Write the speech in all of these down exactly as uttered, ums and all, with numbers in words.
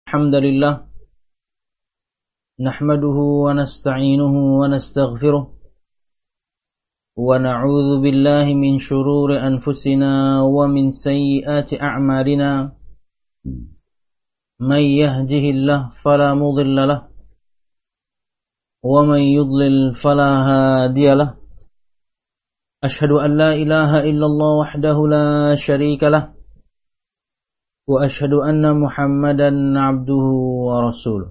الحمد لله نحمده ونستعينه ونستغفره ونعوذ بالله من شرور أنفسنا ومن سيئات أعمالنا من يهده الله فلا مضل له ومن يضلل فلا هادي له أشهد أن لا إله إلا الله وحده لا شريك له وأشهد أن محمدا عبده ورسوله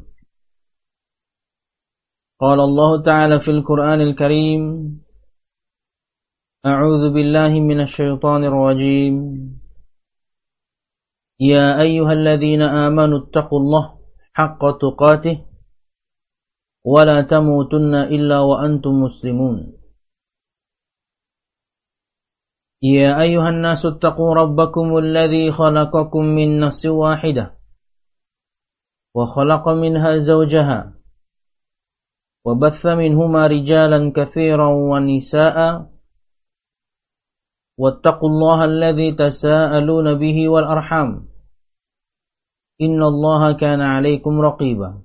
قال الله تعالى في القرآن الكريم أعوذ بالله من الشيطان الرجيم يا أيها الذين آمنوا اتقوا الله حق تقاته ولا تموتن إلا وأنتم مسلمون يا أيها الناس اتقوا ربكم الذي خلقكم من نفس واحدة وخلق منها زوجها وبث منهما رجالا كثيرا ونساء واتقوا الله الذي تساءلون به والأرحام إن الله كان عليكم رقيبا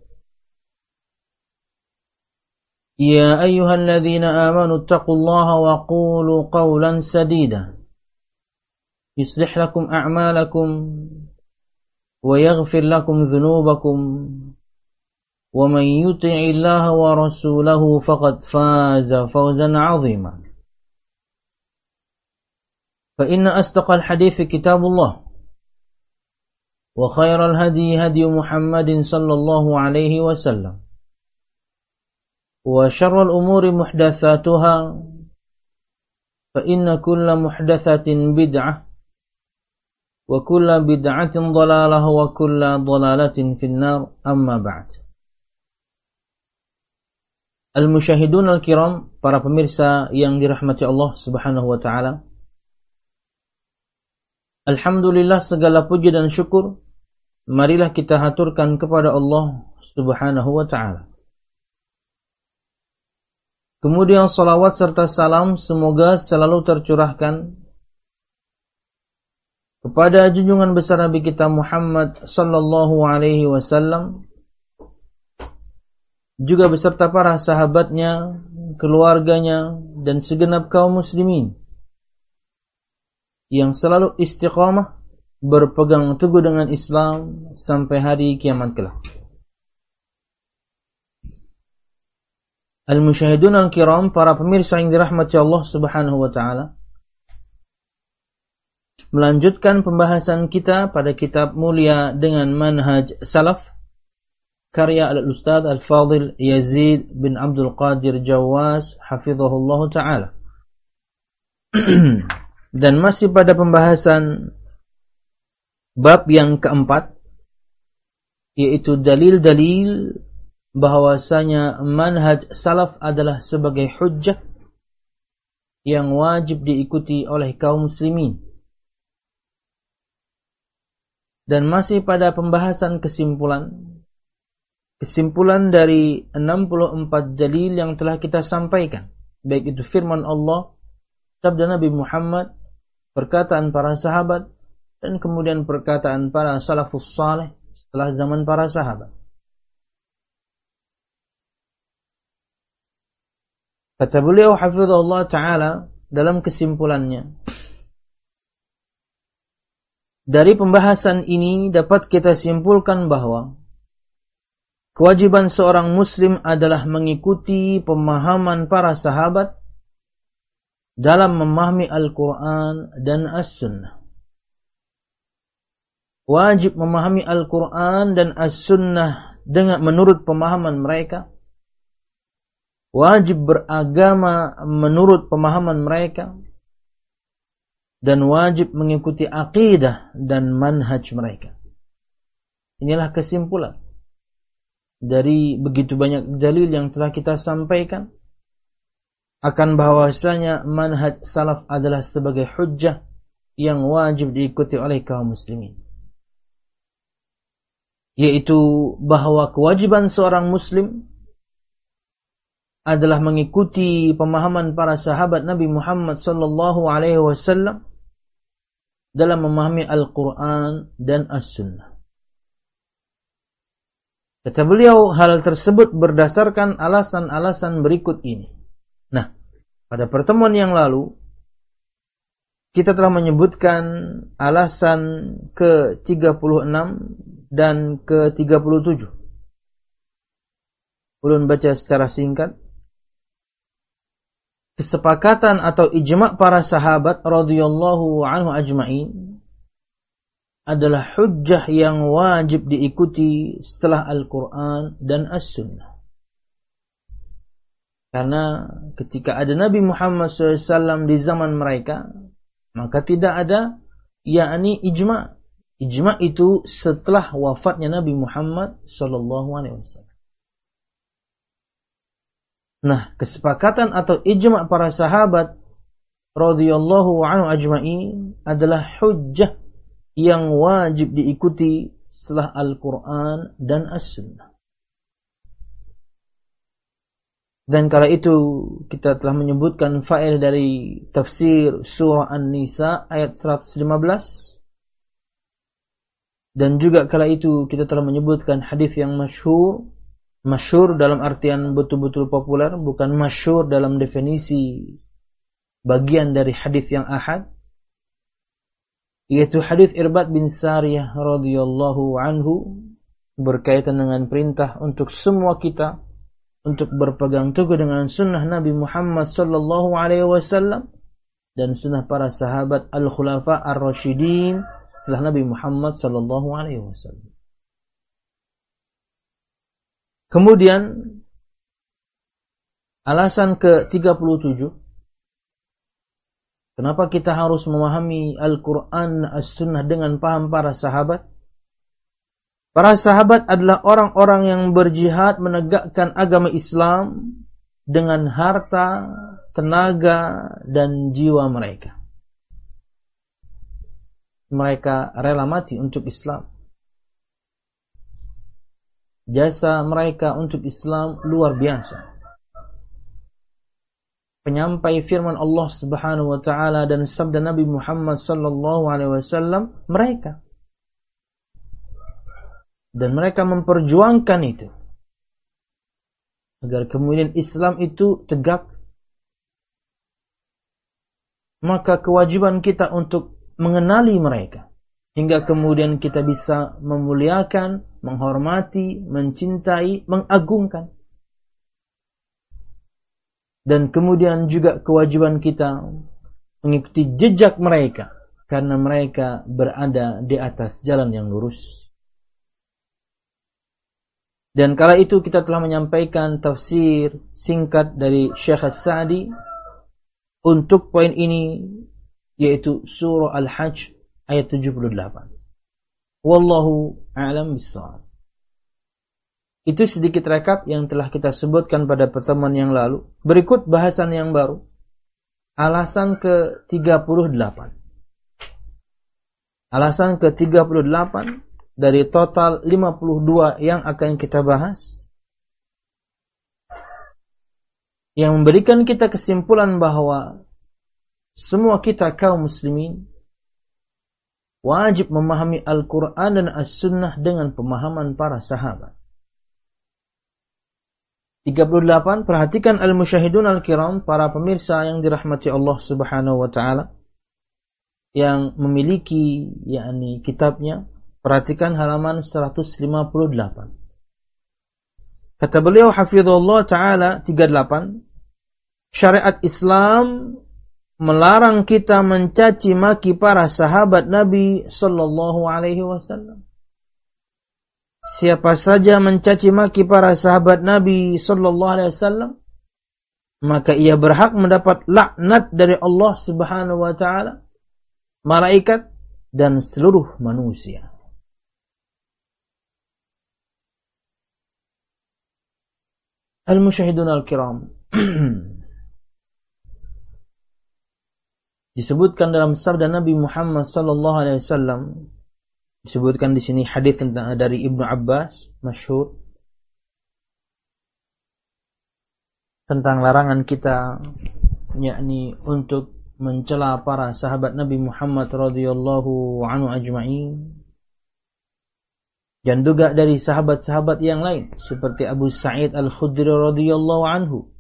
يا أيها الذين آمنوا اتقوا الله وقولوا قولا سديدا يصلح لكم أعمالكم ويغفر لكم ذنوبكم ومن يطع الله ورسوله فقد فاز فوزا عظيما فإن أصدق الحديث كتاب الله وخير الهدي هدي محمد صلى الله عليه وسلم وشر الأمور محدثاتها فإن كل محدثة بدعة وكل بدعة ضلالة وكل ضلالة في النار أما بعد. Al-Musyahidun al-Kiram, para pemirsa yang dirahmati Allah subhanahu wa ta'ala, alhamdulillah, segala puji dan syukur marilah kita haturkan kepada Allah subhanahu wa ta'ala. Kemudian salawat serta salam semoga selalu tercurahkan kepada junjungan besar Nabi kita Muhammad sallallahu alaihi wasallam, juga beserta para sahabatnya, keluarganya, dan segenap kaum muslimin yang selalu istiqamah berpegang teguh dengan Islam sampai hari kiamat kelak. Al-Musyahidun al-Kiram, para pemirsa yang dirahmati Allah subhanahu wa ta'ala, melanjutkan pembahasan kita pada kitab mulia dengan manhaj salaf, karya al-Ustadz Al-Fadhil Yazid bin Abdul Qadir Jawas hafizahullah ta'ala. Dan masih pada pembahasan bab yang keempat, yaitu dalil-dalil bahwasanya manhaj salaf adalah sebagai hujjah yang wajib diikuti oleh kaum muslimin. Dan masih pada pembahasan kesimpulan kesimpulan dari enam puluh empat dalil yang telah kita sampaikan, baik itu firman Allah, sabda Nabi Muhammad, perkataan para sahabat, dan kemudian perkataan para salafus saleh setelah zaman para sahabat. Kata beliau hafizahullah ta'ala dalam kesimpulannya, dari pembahasan ini dapat kita simpulkan bahwa kewajiban seorang muslim adalah mengikuti pemahaman para sahabat dalam memahami Al-Quran dan As-Sunnah. Wajib memahami Al-Quran dan As-Sunnah dengan menurut pemahaman mereka. Wajib beragama menurut pemahaman mereka, dan wajib mengikuti akidah dan manhaj mereka. Inilah kesimpulan dari begitu banyak dalil yang telah kita sampaikan akan bahwasanya manhaj salaf adalah sebagai hujjah yang wajib diikuti oleh kaum muslimin, yaitu bahwa kewajiban seorang muslim adalah mengikuti pemahaman para sahabat Nabi Muhammad sallallahu alaihi wasallam dalam memahami Al-Quran dan As-Sunnah. Kata beliau, hal tersebut berdasarkan alasan-alasan berikut ini. Nah, pada pertemuan yang lalu, kita telah menyebutkan alasan ke tiga puluh enam dan ke tiga puluh tujuh. Ulun baca secara singkat. Kesepakatan atau ijma' para sahabat radhiyallahu anhu ajma'in adalah hujjah yang wajib diikuti setelah Al-Quran dan As-Sunnah. Karena ketika ada Nabi Muhammad shallallahu alaihi wasallam di zaman mereka, maka tidak ada yakni ijma'. Ijma' itu setelah wafatnya Nabi Muhammad sallallahu alaihi wasallam. Nah, kesepakatan atau ijma' para sahabat radhiyallahu anhu ajma'in adalah hujjah yang wajib diikuti setelah Al-Quran dan As-Sunnah. Dan kala itu kita telah menyebutkan faedah dari tafsir surah An-Nisa ayat seratus lima belas. Dan juga kala itu kita telah menyebutkan hadis yang masyhur. Masyhur dalam artian betul-betul populer, bukan masyhur dalam definisi bagian dari hadis yang ahad. Yaitu hadis Irbad bin Sariyah radhiyallahu anhu berkaitan dengan perintah untuk semua kita untuk berpegang teguh dengan sunnah Nabi Muhammad sallallahu alaihi wasallam dan sunnah para sahabat al-khulafa ar-rasyidin setelah Nabi Muhammad sallallahu alaihi wasallam. Kemudian alasan ke tiga puluh tujuh, kenapa kita harus memahami Al-Quran, As-Sunnah dengan paham para sahabat? Para sahabat adalah orang-orang yang berjihad menegakkan agama Islam dengan harta, tenaga, dan jiwa mereka. Mereka rela mati untuk Islam. Jasa mereka untuk Islam luar biasa. Penyampai firman Allah Subhanahu wa taala dan sabda Nabi Muhammad sallallahu alaihi wasallam mereka. Dan mereka memperjuangkan itu agar kemudian Islam itu tegak. Maka kewajiban kita untuk mengenali mereka hingga kemudian kita bisa memuliakan, menghormati, mencintai, mengagungkan. Dan kemudian juga kewajiban kita mengikuti jejak mereka karena mereka berada di atas jalan yang lurus. Dan kala itu kita telah menyampaikan tafsir singkat dari Syekh As-Sa'di untuk poin ini, yaitu surah Al-Hajj ayat tujuh puluh delapan. Wallahu a'lam bishawab. Itu sedikit rekap yang telah kita sebutkan pada pertemuan yang lalu. Berikut bahasan yang baru. Alasan ke tiga puluh delapan. Alasan ke tiga puluh delapan dari total lima puluh dua yang akan kita bahas. Yang memberikan kita kesimpulan bahwa semua kita kaum muslimin wajib memahami Al-Quran dan As-Sunnah dengan pemahaman para sahabat. tiga puluh delapan. Perhatikan al-musyahidun al-kiram, para pemirsa yang dirahmati Allah Subhanahu wa taala yang memiliki yakni kitabnya. Perhatikan halaman seratus lima puluh delapan. Kata beliau hafizahullah taala tiga puluh delapan, syariat Islam melarang kita mencaci maki para sahabat Nabi sallallahu alaihi wasallam. Siapa saja mencaci maki para sahabat Nabi sallallahu alaihi wasallam, maka ia berhak mendapat laknat dari Allah Subhanahu wa taala, malaikat dan seluruh manusia. Al-musyahidun al-kiram. Disebutkan dalam sabda Nabi Muhammad sallallahu alaihi wasallam, disebutkan di sini hadis tentang dari Ibnu Abbas masyhur tentang larangan kita yakni untuk mencela para sahabat Nabi Muhammad radhiyallahu anhu ajma'in. Dan juga dari sahabat-sahabat yang lain seperti Abu Sa'id Al-Khudri radhiyallahu anhu.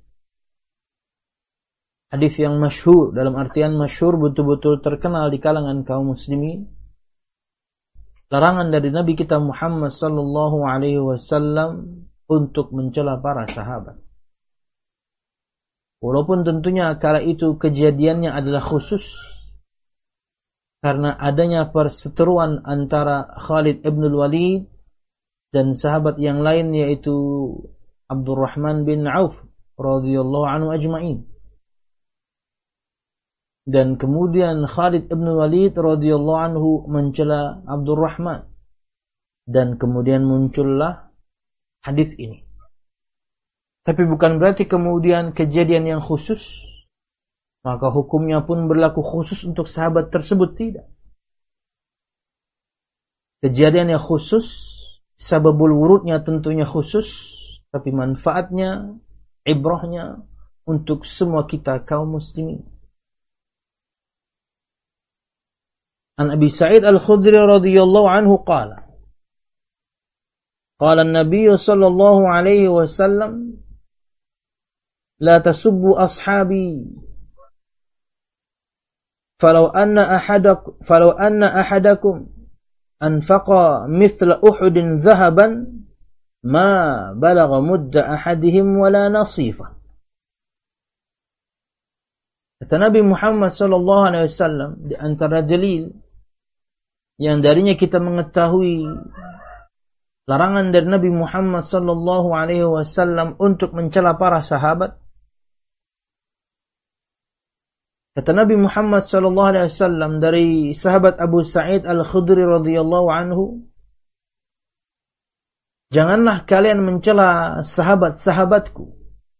Hadis yang masyhur, dalam artian masyhur betul-betul terkenal di kalangan kaum muslimin. Larangan dari Nabi kita Muhammad sallallahu alaihi wasallam untuk mencela para sahabat. Walaupun tentunya kala itu kejadiannya adalah khusus karena adanya perseteruan antara Khalid ibn Walid dan sahabat yang lain yaitu Abdurrahman bin Auf radhiyallahu anhu ajma'in. Dan kemudian Khalid ibn Walid radhiyallahu anhu mencela Abdurrahman. Dan kemudian muncullah hadis ini. Tapi bukan berarti kemudian kejadian yang khusus maka hukumnya pun berlaku khusus untuk sahabat tersebut, tidak. Kejadian yang khusus, sababul wurudnya tentunya khusus, tapi manfaatnya, ibrahnya untuk semua kita kaum muslimin. An Abi Sa'id Al-Khudri radhiyallahu anhu qala Qala an-nabiy sallallahu alaihi wasallam la tasubbu ashabi falau anna ahadakum falau anna ahadakum anfaqa mithla Uhudin dhahaban ma balagha mudda ahadihim wala nasifa. Kata Nabi Muhammad sallallahu alaihi wasallam, di antara dalil yang darinya kita mengetahui larangan dari Nabi Muhammad sallallahu alaihi wasallam untuk mencela para sahabat. Kata Nabi Muhammad sallallahu alaihi wasallam dari sahabat Abu Sa'id Al-Khudri radhiyallahu anhu, janganlah kalian mencela sahabat-sahabatku.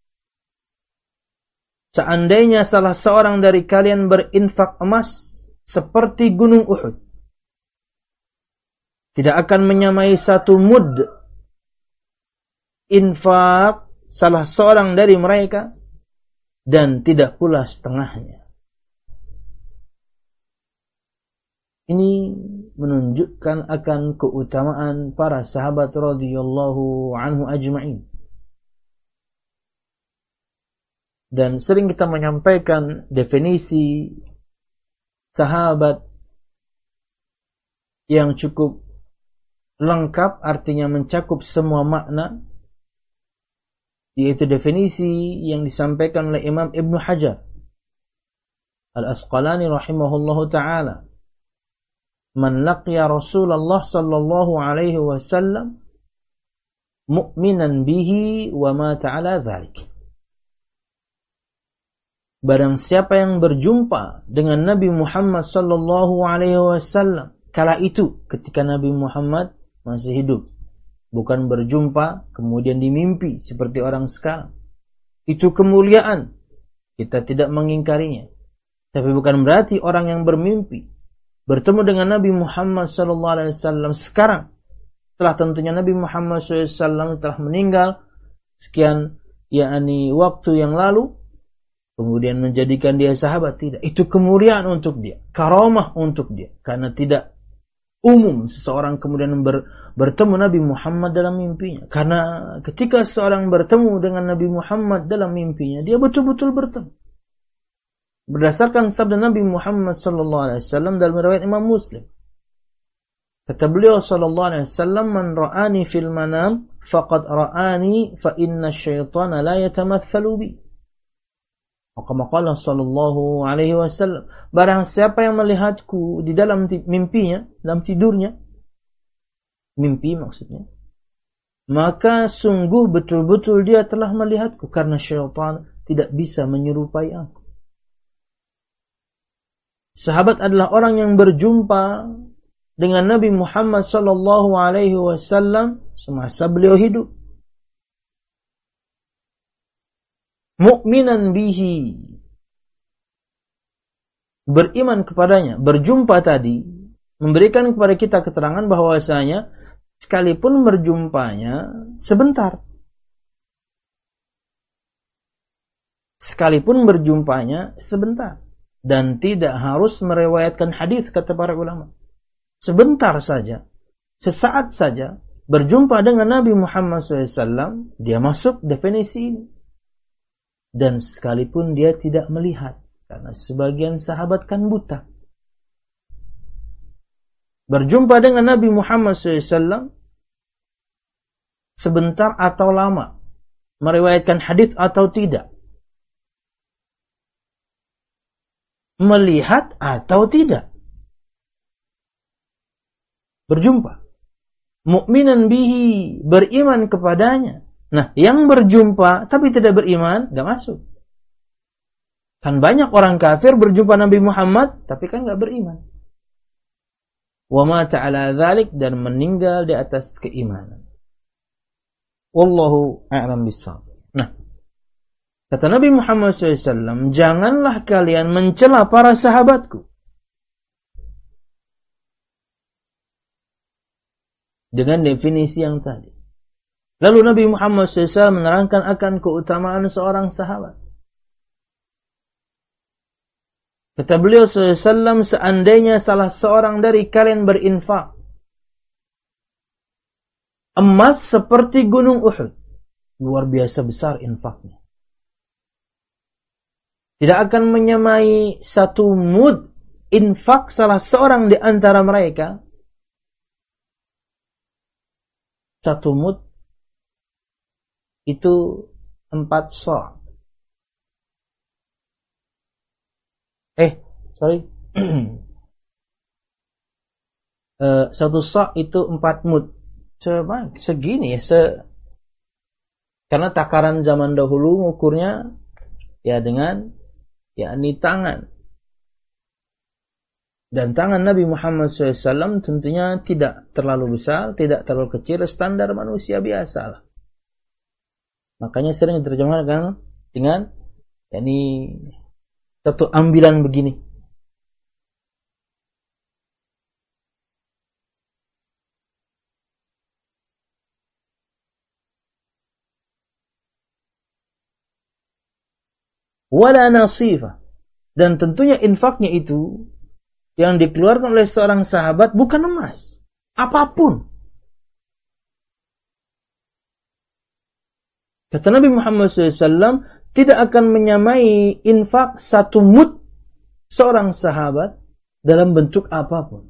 Seandainya salah seorang dari kalian berinfak emas seperti gunung Uhud, tidak akan menyamai satu mud infak salah seorang dari mereka, dan tidak pula setengahnya. Ini menunjukkan akan keutamaan para sahabat radhiyallahu anhu ajma'in. Dan sering kita menyampaikan definisi sahabat yang cukup lengkap, artinya mencakup semua makna, yaitu definisi yang disampaikan oleh Imam Ibn Hajar Al-Asqalani rahimahullahu ta'ala. Man laqiya Rasulullah sallallahu alaihi wasallam mu'minan bihi wa mata ala dzalik. Barang siapa yang berjumpa dengan Nabi Muhammad sallallahu alaihi wasallam kala itu ketika Nabi Muhammad masih hidup, bukan berjumpa kemudian dimimpi seperti orang sekarang. Itu kemuliaan, kita tidak mengingkarinya. Tapi bukan berarti orang yang bermimpi bertemu dengan Nabi Muhammad sallallahu alaihi wasallam sekarang, setelah tentunya Nabi Muhammad sallallahu alaihi wasallam telah meninggal sekian yakni waktu yang lalu, kemudian menjadikan dia sahabat, tidak. Itu kemuliaan untuk dia, karamah untuk dia, karena tidak umum seseorang kemudian ber, bertemu Nabi Muhammad dalam mimpinya. Karena ketika seseorang bertemu dengan Nabi Muhammad dalam mimpinya, dia betul-betul bertemu. Berdasarkan sabda Nabi Muhammad sallallahu alaihi wasallam dalam riwayat Imam Muslim, kata beliau sallallahu alaihi wasallam, man ra'ani fil manam faqad ra'ani fa inna syaitana la yatamathalu bi. Maka qala sallallahu alaihi wasallam, barang siapa yang melihatku di dalam mimpinya, dalam tidurnya, mimpi maksudnya, maka sungguh betul-betul dia telah melihatku, karena syaitan tidak bisa menyerupai aku. Sahabat adalah orang yang berjumpa dengan Nabi Muhammad sallallahu alaihi wasallam semasa beliau hidup. Mu'minan bihi, beriman kepadanya. Berjumpa tadi memberikan kepada kita keterangan bahwasanya sekalipun berjumpanya sebentar, sekalipun berjumpanya sebentar, dan tidak harus meriwayatkan hadis, kata para ulama. Sebentar saja, sesaat saja, berjumpa dengan Nabi Muhammad shallallahu alaihi wasallam, dia masuk definisi ini. Dan sekalipun dia tidak melihat, karena sebagian sahabat kan buta. Berjumpa dengan Nabi Muhammad shallallahu alaihi wasallam sebentar atau lama, meriwayatkan hadis atau tidak, melihat atau tidak, berjumpa, mukminan bihi, beriman kepadanya. Nah, yang berjumpa tapi tidak beriman, gak masuk. Kan banyak orang kafir berjumpa Nabi Muhammad tapi kan gak beriman. Wa mata ala dzalik, dan meninggal di atas keimanan. Wallahu a'lam bishawab. Nah, kata Nabi Muhammad shallallahu alaihi wasallam, janganlah kalian mencela para sahabatku. Dengan definisi yang tadi. Lalu Nabi Muhammad shallallahu alaihi wasallam menerangkan akan keutamaan seorang sahabat. Kata beliau shallallahu alaihi wasallam, seandainya salah seorang dari kalian berinfak emas seperti gunung Uhud, luar biasa besar infaknya, tidak akan menyamai satu mud infak salah seorang di antara mereka. Satu mud itu empat sa'. Eh, sorry. uh, satu sa' itu empat mud. Coba segini ya, se karena takaran zaman dahulu ngukurnya ya dengan yakni tangan. Dan tangan Nabi Muhammad shallallahu alaihi wasallam tentunya tidak terlalu besar, tidak terlalu kecil, standar manusia biasa lah. Makanya sering diterjemahkan dengan yakni satu ambilan begini. Wala nasifah. Dan tentunya infaknya itu yang dikeluarkan oleh seorang sahabat bukan emas, apapun. Kata Nabi Muhammad shallallahu alaihi wasallam, tidak akan menyamai infak satu mud seorang sahabat dalam bentuk apapun.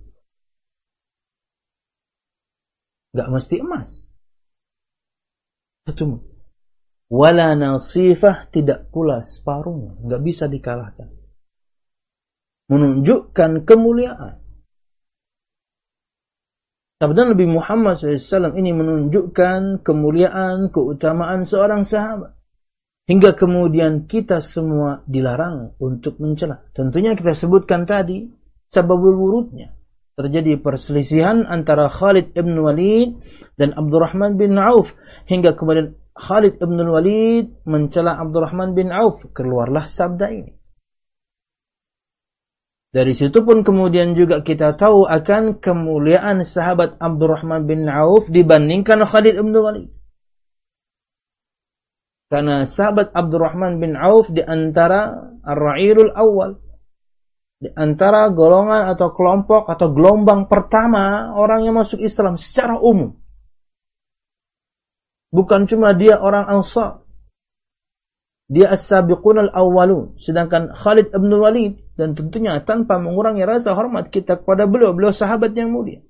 Gak mesti emas. Satu mud. Wala nasifah, tidak pula separuhnya, gak bisa dikalahkan. Menunjukkan kemuliaan. Sabda Nabi Muhammad shallallahu alaihi wasallam ini menunjukkan kemuliaan, keutamaan seorang sahabat. Hingga kemudian kita semua dilarang untuk mencela. Tentunya kita sebutkan tadi sababul wurudnya. Terjadi perselisihan antara Khalid ibn Walid dan Abdurrahman bin Auf. Hingga kemudian Khalid ibn Walid mencela Abdurrahman bin Auf. Keluarlah sabda ini. Dari situ pun kemudian juga kita tahu akan kemuliaan sahabat Abdurrahman bin Auf dibandingkan Khalid ibn Walid. Karena sahabat Abdurrahman bin Auf di antara ar-ra'ilul awal, di antara golongan atau kelompok atau gelombang pertama orang yang masuk Islam secara umum. Bukan cuma dia orang Ansar. Dia as-sabiqun al-awwalun. Sedangkan Khalid ibn Walid, dan tentunya tanpa mengurangi rasa hormat kita kepada beliau, beliau sahabat yang mulia.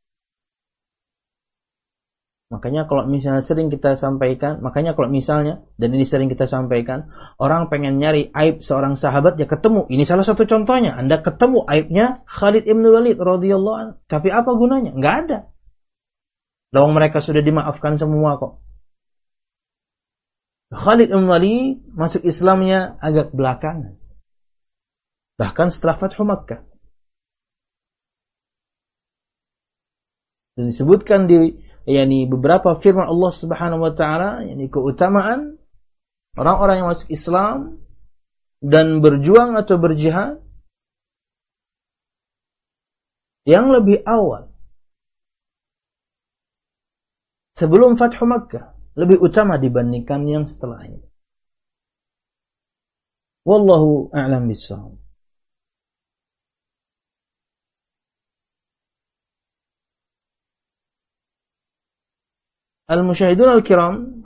Makanya kalau misalnya sering kita sampaikan, makanya kalau misalnya, dan ini sering kita sampaikan, orang pengen nyari aib seorang sahabat, ya ketemu. Ini salah satu contohnya. Anda ketemu aibnya Khalid ibn Walid radhiyallahu anhu. Tapi apa gunanya? Enggak ada. Dong mereka sudah dimaafkan semua kok. Khalid ibn Walid masuk Islamnya agak belakangan. Bahkan setelah Fathu Makkah. Dan disebutkan di yakni beberapa firman Allah Subhanahu wa taala, yakni keutamaan orang-orang yang masuk Islam dan berjuang atau berjihad yang lebih awal sebelum Fathu Makkah lebih utama dibandingkan yang setelahnya. Wallahu a'lam bishawab. Al-musyahidun al-kiram,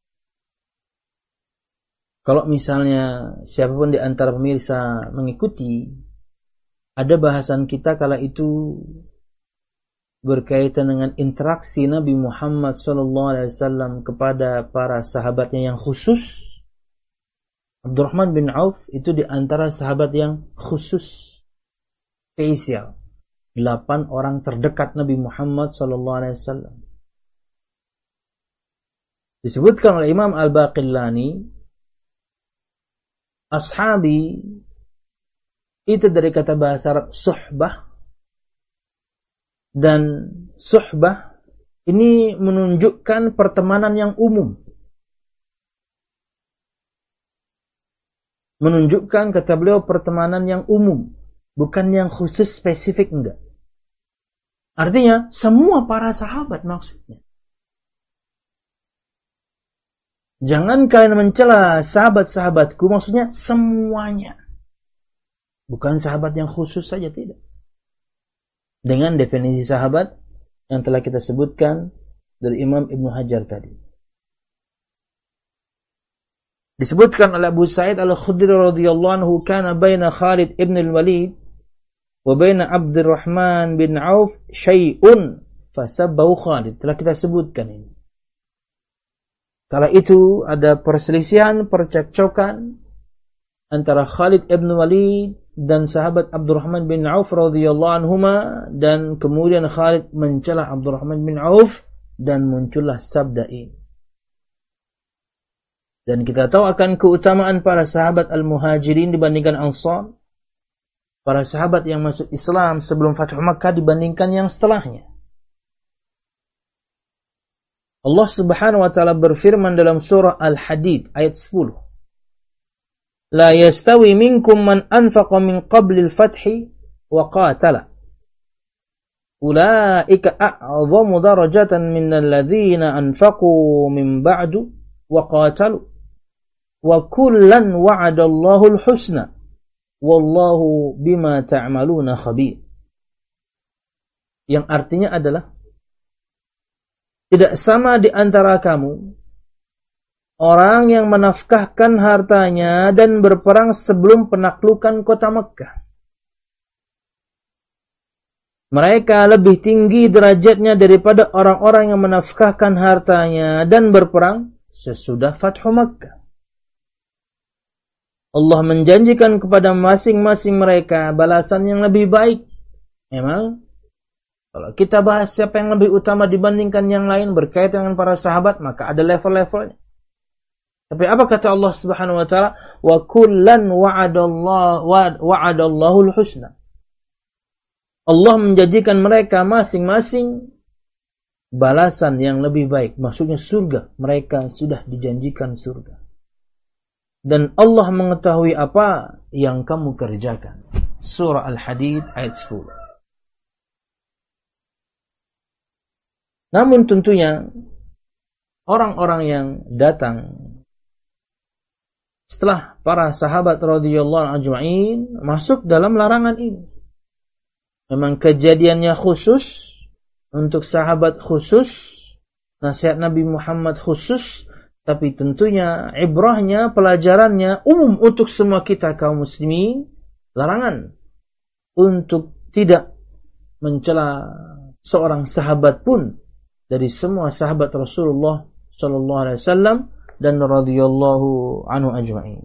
kalau misalnya siapapun di antara pemirsa mengikuti, ada bahasan kita kala itu berkaitan dengan interaksi Nabi Muhammad sallallahu alaihi wasallam kepada para sahabatnya yang khusus. Abdurrahman bin Auf itu di antara sahabat yang khusus, spesial. Delapan orang terdekat Nabi Muhammad sallallahu alaihi wasallam. Disebutkan oleh Imam Al-Baqillani, ashabi itu dari kata bahasa Arab suhbah, dan suhbah ini menunjukkan pertemanan yang umum. Menunjukkan, kata beliau, pertemanan yang umum, bukan yang khusus spesifik, enggak. Artinya semua para sahabat maksudnya. Jangan kalian mencela sahabat-sahabatku, maksudnya semuanya. Bukan sahabat yang khusus saja, tidak. Dengan definisi sahabat yang telah kita sebutkan dari Imam Ibnu Hajar tadi. Disebutkan oleh Abu Sa'id Al-Khudri radhiyallahu anhu, kana baina Khalid ibn al-Walid wa baina Abdurrahman bin Auf syai'un fasabbahu Khalid. Telah kita sebutkan ini. Kala itu ada perselisihan, percekcokan antara Khalid ibn Walid dan sahabat Abdurrahman bin Auf radhiyallahu anhuma, dan kemudian Khalid mencela Abdurrahman bin Auf dan muncullah sabda ini. Dan kita tahu akan keutamaan para sahabat Al-Muhajirin dibandingkan Ansar. Para sahabat yang masuk Islam sebelum Fathu Makkah dibandingkan yang setelahnya. Allah Subhanahu wa taala berfirman dalam surah Al-Hadid ayat sepuluh. La yastawi minkum man anfaqa min qabli al-fathi wa qatala. Ulaika a'zamu darajatan minal ladzina anfaqu min ba'du wa qatalu. Wa kullan wa'adallahu al-husna. Wallahu bima ta'maluna khabir. Yang artinya adalah, tidak sama di antara kamu orang yang menafkahkan hartanya dan berperang sebelum penaklukan kota Mekkah. Mereka lebih tinggi derajatnya daripada orang-orang yang menafkahkan hartanya dan berperang sesudah Fathu Makkah. Allah menjanjikan kepada masing-masing mereka balasan yang lebih baik. Memang kalau kita bahas siapa yang lebih utama dibandingkan yang lain berkaitan dengan para sahabat, maka ada level-levelnya. Tapi apa kata Allah Subhanahu wa taala? Wa kullan wa'adallahu wa'adallahu al-husna. Allah menjanjikan mereka masing-masing balasan yang lebih baik, maksudnya surga. Mereka sudah dijanjikan surga. Dan Allah mengetahui apa yang kamu kerjakan. Surah Al-Hadid ayat sepuluh. Namun tentunya orang-orang yang datang setelah para sahabat radhiyallahu ajma'in masuk dalam larangan ini. Memang kejadiannya khusus untuk sahabat khusus, nasihat Nabi Muhammad khusus, tapi tentunya ibrahnya, pelajarannya umum untuk semua kita kaum muslimin. Larangan untuk tidak mencela seorang sahabat pun dari semua sahabat Rasulullah sallallahu alaihi wasallam dan radhiyallahu anhu ajma'in.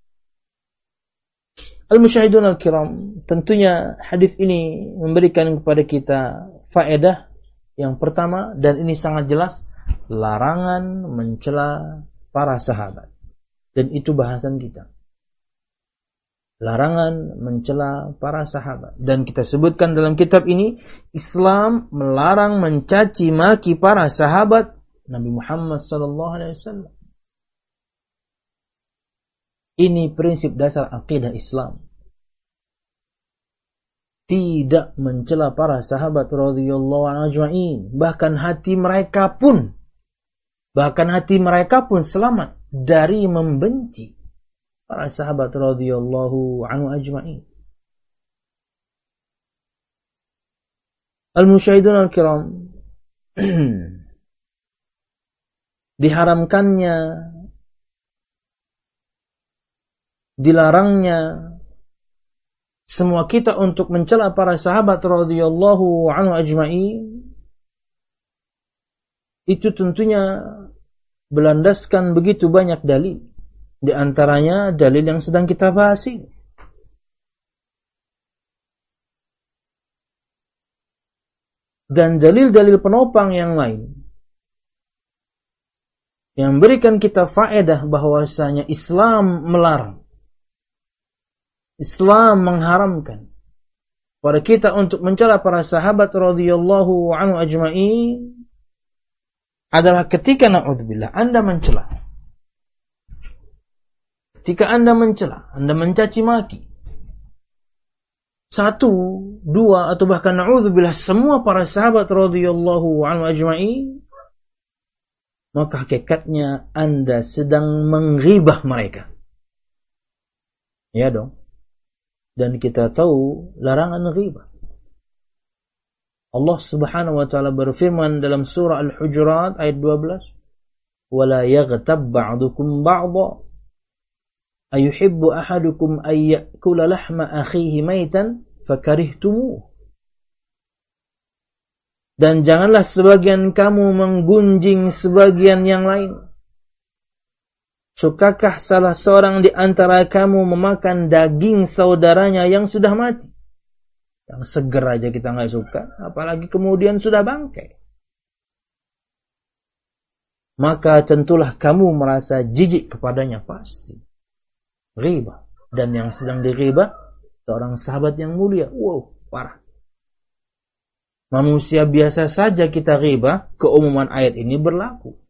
Al-musyahidun al-kiram, tentunya hadis ini memberikan kepada kita faedah yang pertama, dan ini sangat jelas, larangan mencela para sahabat. Dan itu bahasan kita. Larangan mencela para sahabat. Dan kita sebutkan dalam kitab ini, Islam melarang mencaci maki para sahabat Nabi Muhammad sallallahu alaihi wasallam. Ini prinsip dasar akidah Islam. Tidak mencela para sahabat radhiyallahu anhum ajma'in. Bahkan hati mereka pun, bahkan hati mereka pun selamat dari membenci para sahabat radhiyallahu anhum ajma'in. Al-musyahidun al-kiram, diharamkannya, dilarangnya semua kita untuk mencela para sahabat radhiyallahu anhu ajma'in, itu tentunya berlandaskan begitu banyak dalil. Di antaranya dalil yang sedang kita bahas ini. Dan dalil-dalil penopang yang lain yang berikan kita faedah bahwasanya Islam melarang, Islam mengharamkan pada kita untuk mencela para sahabat radhiyallahu anhu ajma'in adalah ketika na'udzubillah Anda mencela. Ketika Anda mencela, Anda mencaci maki satu, dua, atau bahkan na'udzubillah semua para sahabat radhiyallahu anhu ajma'in, maka hakikatnya Anda sedang menghibah mereka. Ya dong. Dan kita tahu larangan ghibah. Allah Subhanahu wa taala berfirman dalam surah Al-Hujurat ayat dua belas, "Wala yaghtab ba'dukum ba'dha ayuhibbu ahadukum ay ya'kula lahma akhihi maitan fakarihtumuh." Dan janganlah sebagian kamu menggunjing sebagian yang lain. Sukakah salah seorang di antara kamu memakan daging saudaranya yang sudah mati? Yang seger aja kita nggak suka, apalagi kemudian sudah bangkai. Maka tentulah kamu merasa jijik kepadanya pasti. Ghibah. Dan yang sedang dighibah seorang sahabat yang mulia. Wow, parah. Manusia biasa saja kita ghibah, keumuman ayat ini berlaku.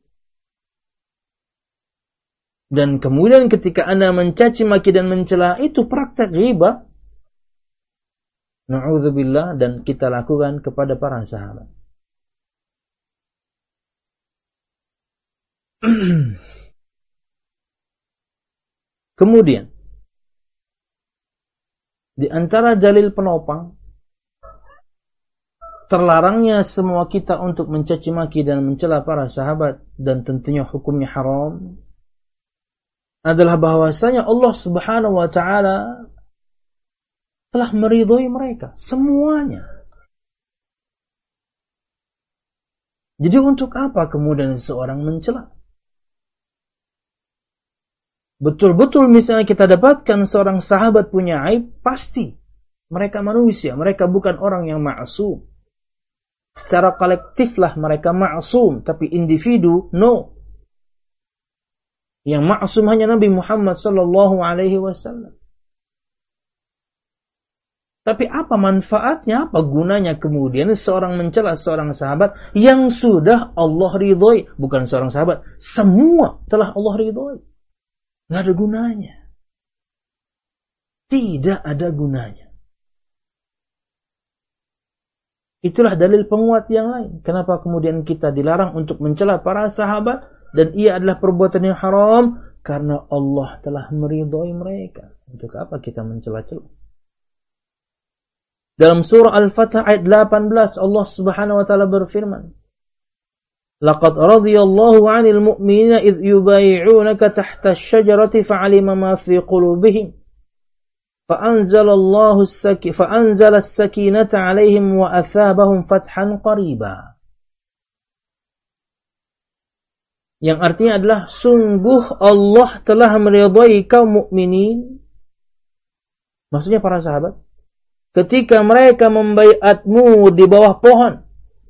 Dan kemudian ketika Anda mencaci maki dan mencela, itu praktek ghibah. Na'udzubillah, dan kita lakukan kepada para sahabat. Kemudian di antara dalil penopang terlarangnya semua kita untuk mencaci maki dan mencela para sahabat, dan tentunya hukumnya haram, adalah bahwasanya Allah Subhanahu wa taala telah meridhoi mereka semuanya. Jadi untuk apa kemudian seorang mencela? Betul-betul misalnya kita dapatkan seorang sahabat punya aib, pasti mereka manusia, mereka bukan orang yang ma'sum. Secara kolektiflah mereka ma'sum, tapi individu no. Yang ma'sum hanya Nabi Muhammad sallallahu alaihi wasallam. Tapi apa manfaatnya, apa gunanya kemudian seorang mencela seorang sahabat yang sudah Allah ridhoi? Bukan seorang sahabat, semua telah Allah ridhoi. Nggak ada gunanya. Tidak ada gunanya. Itulah dalil penguat yang lain. Kenapa kemudian kita dilarang untuk mencela para sahabat, dan ia adalah perbuatan yang haram, karena Allah telah meridhoi mereka. Untuk apa kita mencela-cela? Dalam surah Al-Fatah ayat delapan belas, Allah Subhanahu wa taala berfirman, "Laqad radiyallahu 'anil mu'minina idh yubay'unaka tahta asy-syajarati fa'alima ma fi qulubihim fa'anzalallahu as-saki fa'anzala as-sakinata 'alaihim wa athabahum fathan qariba." Yang artinya adalah sungguh Allah telah meridhai kaum mukminin, maksudnya para sahabat, ketika mereka membaiatmu di bawah pohon.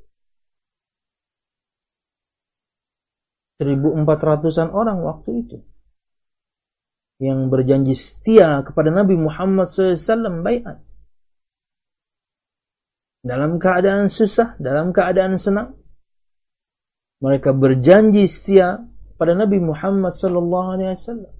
seribu empat ratusan orang waktu itu yang berjanji setia kepada Nabi Muhammad shallallahu alaihi wasallam, baiat. Dalam keadaan susah, dalam keadaan senang, mereka berjanji setia pada Nabi Muhammad sallallahu alaihi wasallam.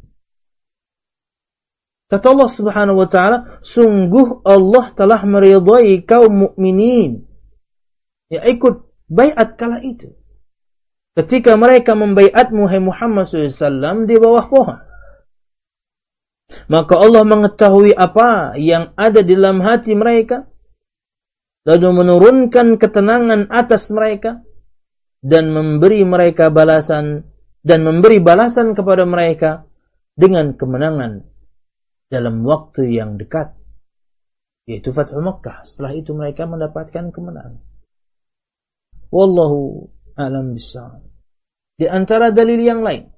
Kata Allah Subhanahu wa taala, sungguh Allah telah meridhai kaum mukminin yang ikut baiat kala itu. Ketika mereka membaiatmu hai Muhammad sallallahu alaihi wasallam di bawah pohon. Maka Allah mengetahui apa yang ada di dalam hati mereka, lalu menurunkan ketenangan atas mereka dan memberi mereka balasan dan memberi balasan kepada mereka dengan kemenangan dalam waktu yang dekat, yaitu Fathu Makkah. Setelah itu mereka mendapatkan kemenangan. Wallahu a'lam bishawab. Di antara dalil yang lain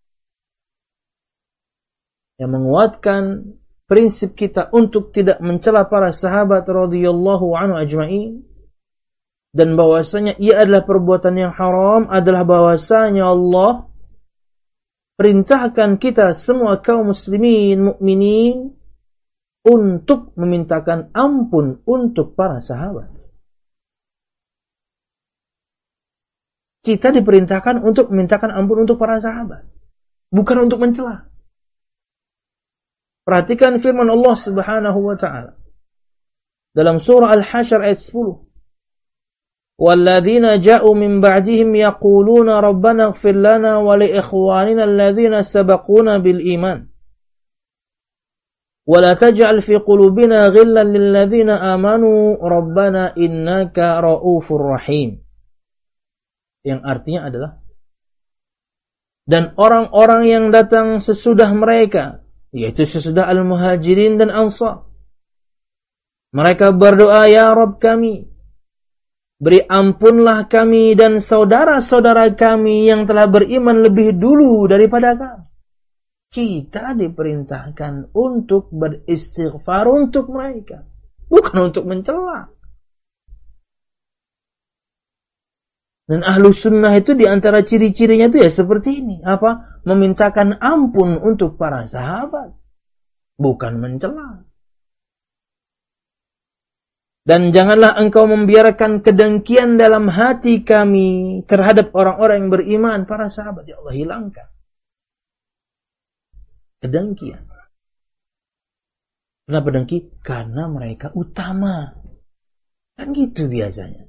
yang menguatkan prinsip kita untuk tidak mencela para sahabat radhiyallahu anhu ajma'in, dan bahwasanya ia adalah perbuatan yang haram, adalah bahwasanya Allah perintahkan kita semua kaum muslimin mukminin untuk memintakan ampun untuk para sahabat. Kita diperintahkan untuk memintakan ampun untuk para sahabat, bukan untuk mencela. Perhatikan firman Allah Subhanahu wa taala dalam surah Al-Hasyr ayat sepuluh. وَالَّذِينَ جَاءُوا مِنْ بَعْدِهِمْ يَقُولُونَ رَبَّنَا اغْفِرْ لَنَا وَلِإِخْوَانِنَا الَّذِينَ سَبَقُونَا بِالْإِيمَانِ وَلَا تَجْعَلْ فِي قُلُوبِنَا غِلًّا لِلَّذِينَ آمَنُوا رَبَّنَا إِنَّكَ رَءُوفٌ رَحِيمٌ. Yang artinya adalah, dan orang-orang yang datang sesudah mereka, yaitu sesudah Al-Muhajirin dan Ansar, mereka berdoa, ya Rabb kami, beri ampunlah kami dan saudara-saudara kami yang telah beriman lebih dulu daripada kami. Kita diperintahkan untuk beristighfar untuk mereka, bukan untuk mencela. Dan ahlu sunnah itu diantara ciri-cirinya itu ya seperti ini. Apa? Memintakan ampun untuk para sahabat, bukan mencela. Dan janganlah engkau membiarkan kedengkian dalam hati kami terhadap orang-orang yang beriman, para sahabat. Ya Allah, hilangkan kedengkian. Kenapa dengki? Karena mereka utama. Kan gitu biasanya.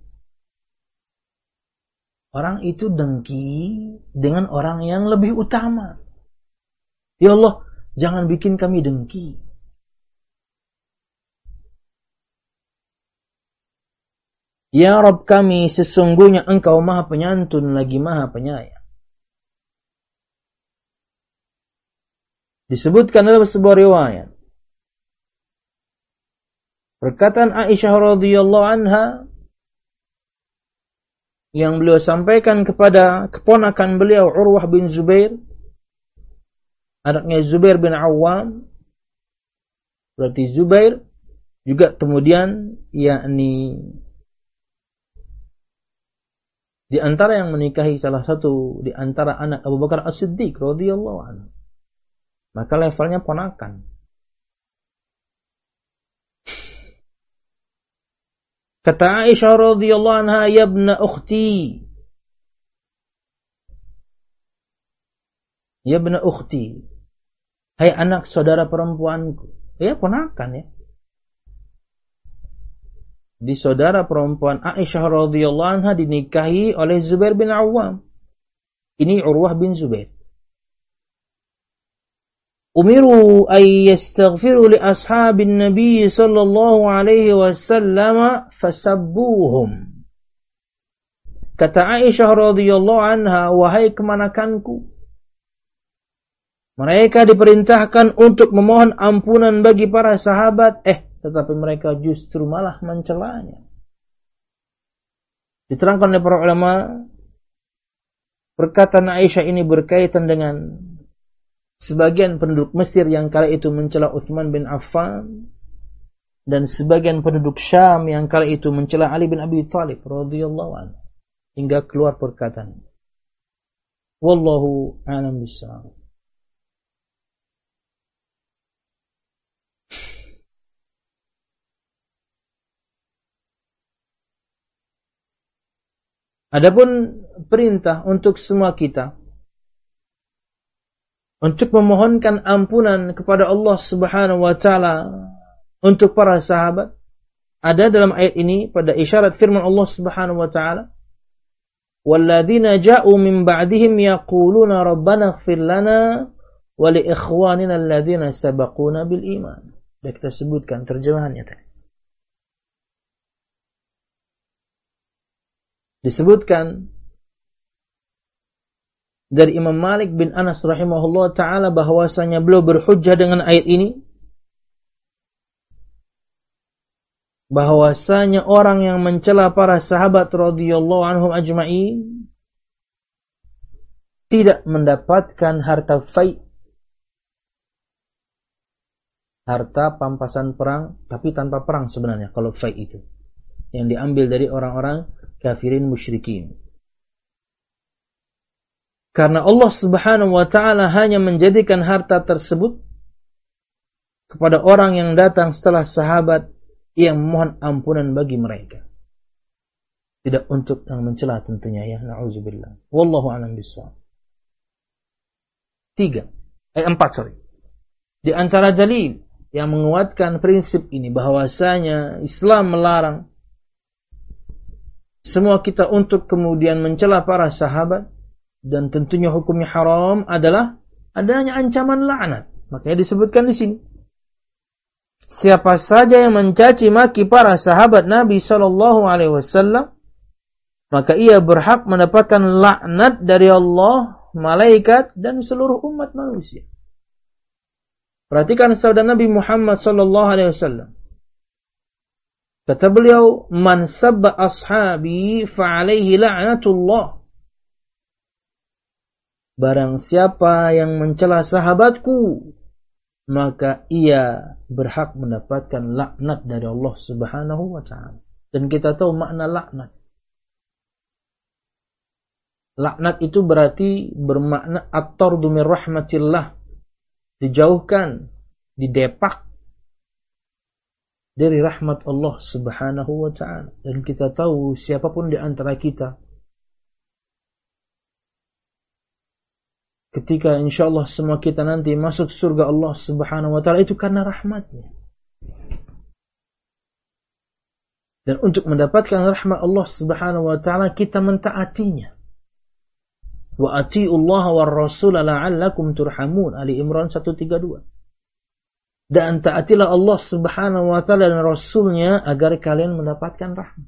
Orang itu dengki dengan orang yang lebih utama. Ya Allah, jangan bikin kami dengki. Ya Rabb kami, sesungguhnya Engkau Maha Penyantun lagi Maha Penyayang. Disebutkan dalam sebuah riwayat, perkataan Aisyah radhiyallahu anha yang beliau sampaikan kepada keponakan beliau Urwah bin Zubair, anaknya Zubair bin Awam. Berarti Zubair juga kemudian yakni di antara yang menikahi salah satu di antara anak Abu Bakar As-Siddiq radhiyallahu anhu. Maka levelnya ponakan. Kata Aisyah radhiyallahu anha, ya ibna ukhti, ya ibna ukhti, hai anak saudara perempuanku. Ya ponakan ya. Di saudara perempuan Aisyah radhiyallahu anha dinikahi oleh Zubair bin Awam. Ini Urwah bin Zubair. Umiru ay yastaghfiru li ashabin Nabi sallallahu alaihi wasallam fasabbuhum. Kata Aisyah radhiyallahu anha, wahai kemanakanku, mereka diperintahkan untuk memohon ampunan bagi para sahabat, eh tetapi mereka justru malah mencelanya. Diterangkan oleh para ulama, perkataan Aisyah ini berkaitan dengan sebagian penduduk Mesir yang kala itu mencela Utsman bin Affan, dan sebagian penduduk Syam yang kala itu mencela Ali bin Abi Thalib radhiyallahu anhu, hingga keluar perkataan. Wallahu a'lam bishawab. Adapun perintah untuk semua kita untuk memohonkan ampunan kepada Allah Subhanahu wa taala untuk para sahabat ada dalam ayat ini pada isyarat firman Allah Subhanahu wa taala, walladzina ja'u min ba'dihim yaquluna rabbana ighfir lana wa li ikhwanina alladzina sabaquna bil iman. Sudah kita sebutkan terjemahannya tadi. Disebutkan dari Imam Malik bin Anas rahimahullah ta'ala bahwasanya beliau berhujjah dengan ayat ini, bahwasanya orang yang mencela para sahabat radhiyallahu anhum ajma'in tidak mendapatkan harta fai, harta pampasan perang, tapi tanpa perang sebenarnya kalau fai itu, yang diambil dari orang-orang kafirin musyrikin. Karena Allah subhanahu wa ta'ala hanya menjadikan harta tersebut kepada orang yang datang setelah sahabat yang mohon ampunan bagi mereka. Tidak untuk yang mencela tentunya ya, na'udzubillah. Wallahu a'lam bishawab. Tiga, eh empat sorry. Di antara dalil yang menguatkan prinsip ini bahwasanya Islam melarang semua kita untuk kemudian mencela para sahabat, dan tentunya hukumnya haram adalah adanya ancaman laknat. Makanya disebutkan di sini, siapa saja yang mencaci maki para sahabat Nabi sallallahu alaihi wasallam, maka ia berhak mendapatkan laknat dari Allah, malaikat, dan seluruh umat manusia. Perhatikan sabda Nabi Muhammad sallallahu alaihi wasallam. Kata beliau, "Man sabba ashabi fa alaihi la'natullah." Barang siapa yang mencela sahabatku, maka ia berhak mendapatkan laknat dari Allah subhanahu wa ta'ala. Dan kita tahu makna laknat. Laknat itu berarti bermakna at-tardu min rahmatillah, dijauhkan, didepak dari rahmat Allah subhanahu wa ta'ala. Dan kita tahu siapapun di antara kita, ketika insyaallah semua kita nanti masuk surga Allah subhanahu wa ta'ala, itu karena rahmatnya. Dan untuk mendapatkan rahmat Allah subhanahu wa ta'ala, kita mentaatinya. Wa ati'ullaha war rasul la'allakum turhamun. Ali Imran seratus tiga puluh dua. Dan taatilah Allah subhanahu wa ta'ala dan Rasulnya agar kalian mendapatkan rahmat.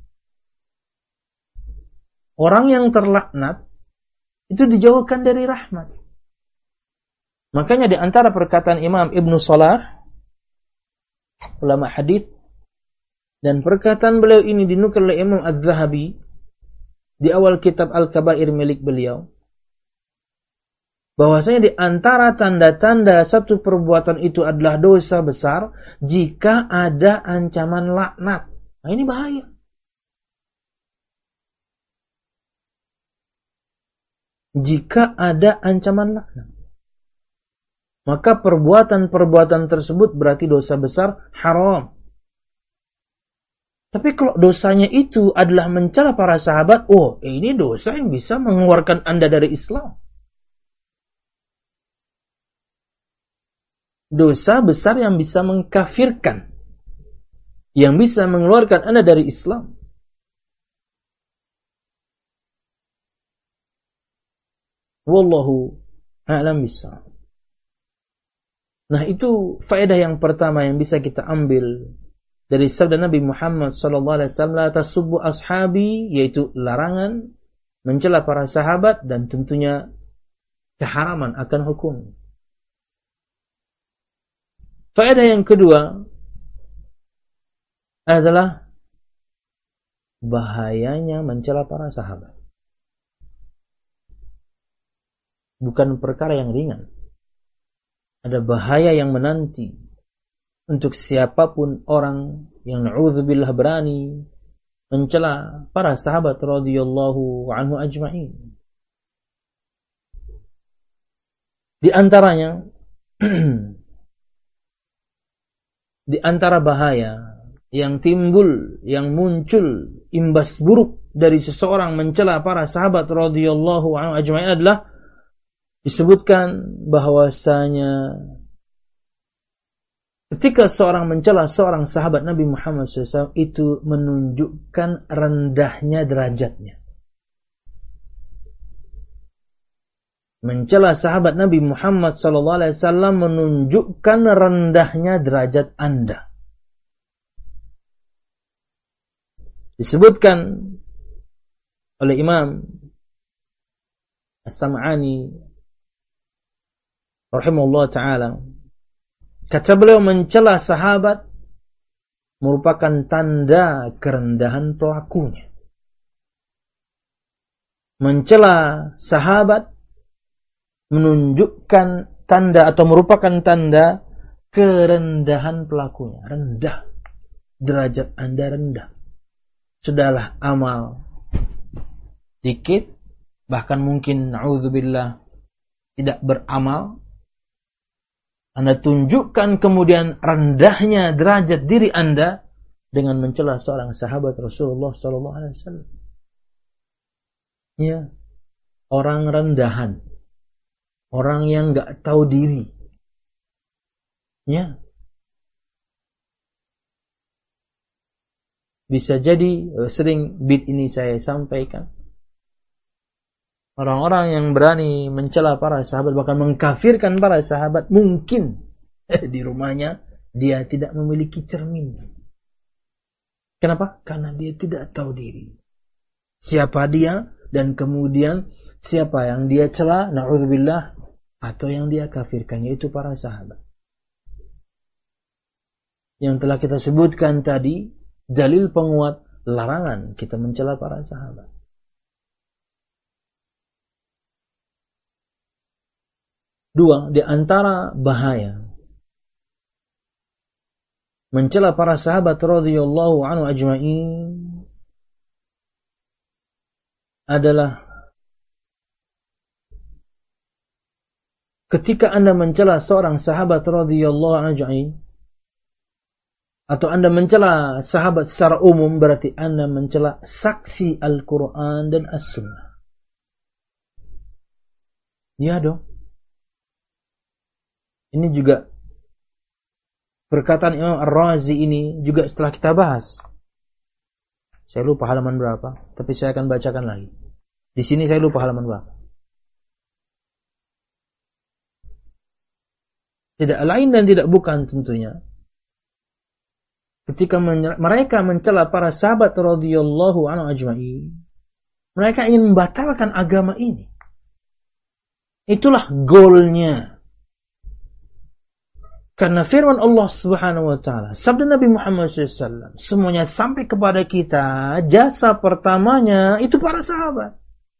Orang yang terlaknat itu dijauhkan dari rahmat. Makanya di antara perkataan Imam Ibnu Salah, ulama hadis, dan perkataan beliau ini dinukil oleh Imam Az-Zahabi di awal kitab Al-Kabair milik beliau, bahwasanya di antara tanda-tanda satu perbuatan itu adalah dosa besar jika ada ancaman laknat. Nah, ini bahaya. Jika ada ancaman laknat, maka perbuatan-perbuatan tersebut berarti dosa besar, haram. Tapi kalau dosanya itu adalah mencela para sahabat, oh ini dosa yang bisa mengeluarkan Anda dari Islam. Dosa besar yang bisa mengkafirkan, yang bisa mengeluarkan Anda dari Islam. Wallahu a'lam bishawab. Nah, itu faedah yang pertama yang bisa kita ambil dari sabda Nabi Muhammad sallallahu alaihi wasallam, la tasubbu ashabi, yaitu larangan mencela para sahabat dan tentunya keharaman akan hukum. Faedah yang kedua adalah bahayanya mencela para sahabat. Bukan perkara yang ringan. Ada bahaya yang menanti untuk siapapun orang yang na'udzubillah berani mencela para sahabat radhiyallahu anhu ajma'in. Di antaranya di antara bahaya yang timbul, yang muncul imbas buruk dari seseorang mencela para sahabat radhiyallahu anhu ajma'in adalah disebutkan bahwasanya ketika seorang mencela seorang sahabat Nabi Muhammad shallallahu alaihi wasallam, itu menunjukkan rendahnya derajatnya. Mencela sahabat Nabi Muhammad shallallahu alaihi wasallam menunjukkan rendahnya derajat Anda. Disebutkan oleh Imam As-Sam'ani rahimahullah ta'ala, kata beliau, mencela sahabat merupakan tanda kerendahan pelakunya. Mencela sahabat menunjukkan tanda atau merupakan tanda kerendahan pelakunya. Rendah. Derajat Anda rendah. Sudahlah amal dikit, bahkan mungkin na'udzubillah tidak beramal, Anda tunjukkan kemudian rendahnya derajat diri Anda dengan mencela seorang sahabat Rasulullah sallallahu alaihi wasallam. Ya, orang rendahan, orang yang enggak tahu diri. Ya. Bisa jadi sering bit ini saya sampaikan. Orang-orang yang berani mencela para sahabat, bahkan mengkafirkan para sahabat, mungkin eh, di rumahnya dia tidak memiliki cermin. Kenapa? Karena dia tidak tahu diri. Siapa dia dan kemudian siapa yang dia cela, na'udzubillah, atau yang dia kafirkan, yaitu para sahabat. Yang telah kita sebutkan tadi, dalil penguat larangan kita mencela para sahabat. Dua, di antara bahaya mencela para sahabat radhiyallahu anhu ajma'in adalah ketika Anda mencela seorang sahabat radhiyallahu anhu ajma'in, atau Anda mencela sahabat secara umum, berarti Anda mencela saksi Al-Quran dan As-Sunnah. Ya dong. Ini juga perkataan Imam Ar-Razi ini juga setelah kita bahas. Saya lupa halaman berapa, tapi saya akan bacakan lagi. Di sini saya lupa halaman berapa. Tidak lain dan tidak bukan tentunya, ketika mereka mencela para sahabat radhiyallahu anhu ajma'in, mereka ingin membatalkan agama ini. Itulah goalnya. Karena firman Allah Subhanahu wa taala, sabda Nabi Muhammad shallallahu alaihi wasallam, semuanya sampai kepada kita, jasa pertamanya itu para sahabat.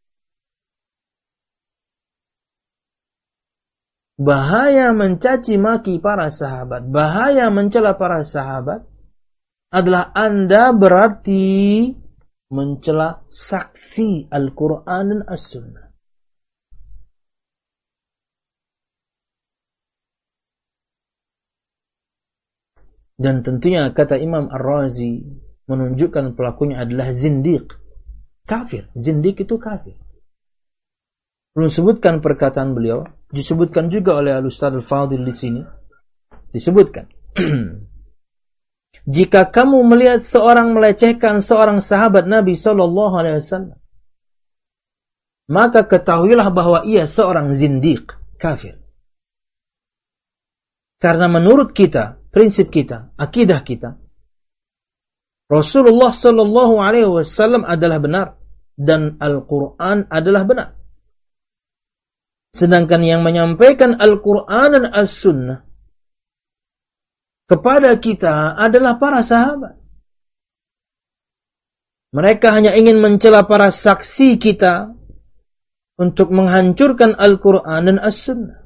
Bahaya mencaci maki para sahabat, bahaya mencela para sahabat adalah Anda berarti mencela saksi Al-Quran dan As-Sunnah. Dan tentunya kata Imam Ar-Razi menunjukkan pelakunya adalah zindiq, kafir. Zindiq itu kafir. Belum sebutkan perkataan beliau, disebutkan juga oleh Al-Ustaz Al-Fadil di sini. Disebutkan. Jika kamu melihat seorang melecehkan seorang sahabat Nabi sallallahu alaihi wasallam, maka ketahuilah bahwa ia seorang zindiq, kafir. Karena menurut kita, prinsip kita, akidah kita, Rasulullah sallallahu alaihi wasallam adalah benar dan Al-Quran adalah benar. Sedangkan yang menyampaikan Al-Quran dan As-Sunnah kepada kita adalah para sahabat. Mereka hanya ingin mencela para saksi kita untuk menghancurkan Al-Quran dan As-Sunnah.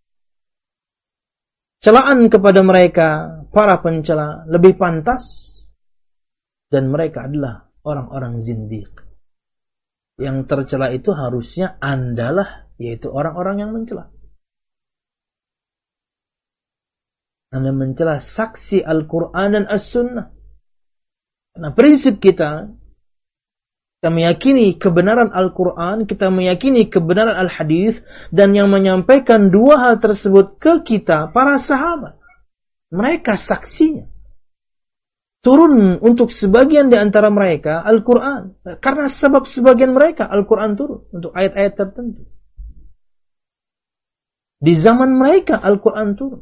Celaan kepada mereka, para pencela, lebih pantas. Dan mereka adalah orang-orang zindiq. Yang tercela itu harusnya Andalah, yaitu orang-orang yang mencela. Anda mencela saksi Al-Quran dan As-Sunnah. Karena prinsip kita, kita meyakini kebenaran Al-Quran, kita meyakini kebenaran Al-Hadis, dan yang menyampaikan dua hal tersebut ke kita, para sahabat. Mereka saksinya. Turun untuk sebagian di antara mereka Al-Quran. Karena sebab sebagian mereka Al-Quran turun untuk ayat-ayat tertentu. Di zaman mereka Al-Quran turun.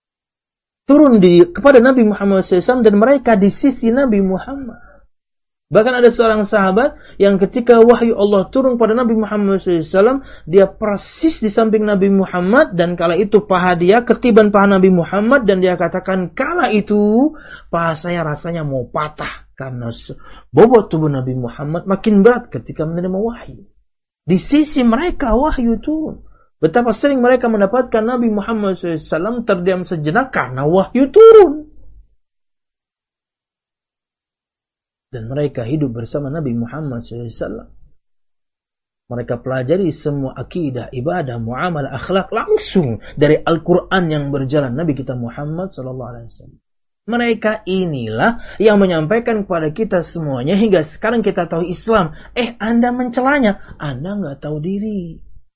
Turun di, kepada Nabi Muhammad shallallahu alaihi wasallam dan mereka di sisi Nabi Muhammad. Bahkan ada seorang sahabat yang ketika wahyu Allah turun pada Nabi Muhammad shallallahu alaihi wasallam, dia persis di samping Nabi Muhammad, dan kala itu paha dia ketiban paha Nabi Muhammad, dan dia katakan, kala itu paha saya rasanya mau patah karena bobot tubuh Nabi Muhammad makin berat ketika menerima wahyu. Di sisi mereka wahyu turun. Betapa sering mereka mendapatkan Nabi Muhammad shallallahu alaihi wasallam terdiam sejenak karena wahyu turun. Dan mereka hidup bersama Nabi Muhammad shallallahu alaihi wasallam. Mereka pelajari semua akidah, ibadah, muamalah, akhlak langsung dari Al-Quran yang berjalan Nabi kita Muhammad shallallahu alaihi wasallam. Mereka inilah yang menyampaikan kepada kita semuanya hingga sekarang kita tahu Islam. Eh, Anda mencelanya, Anda nggak tahu diri.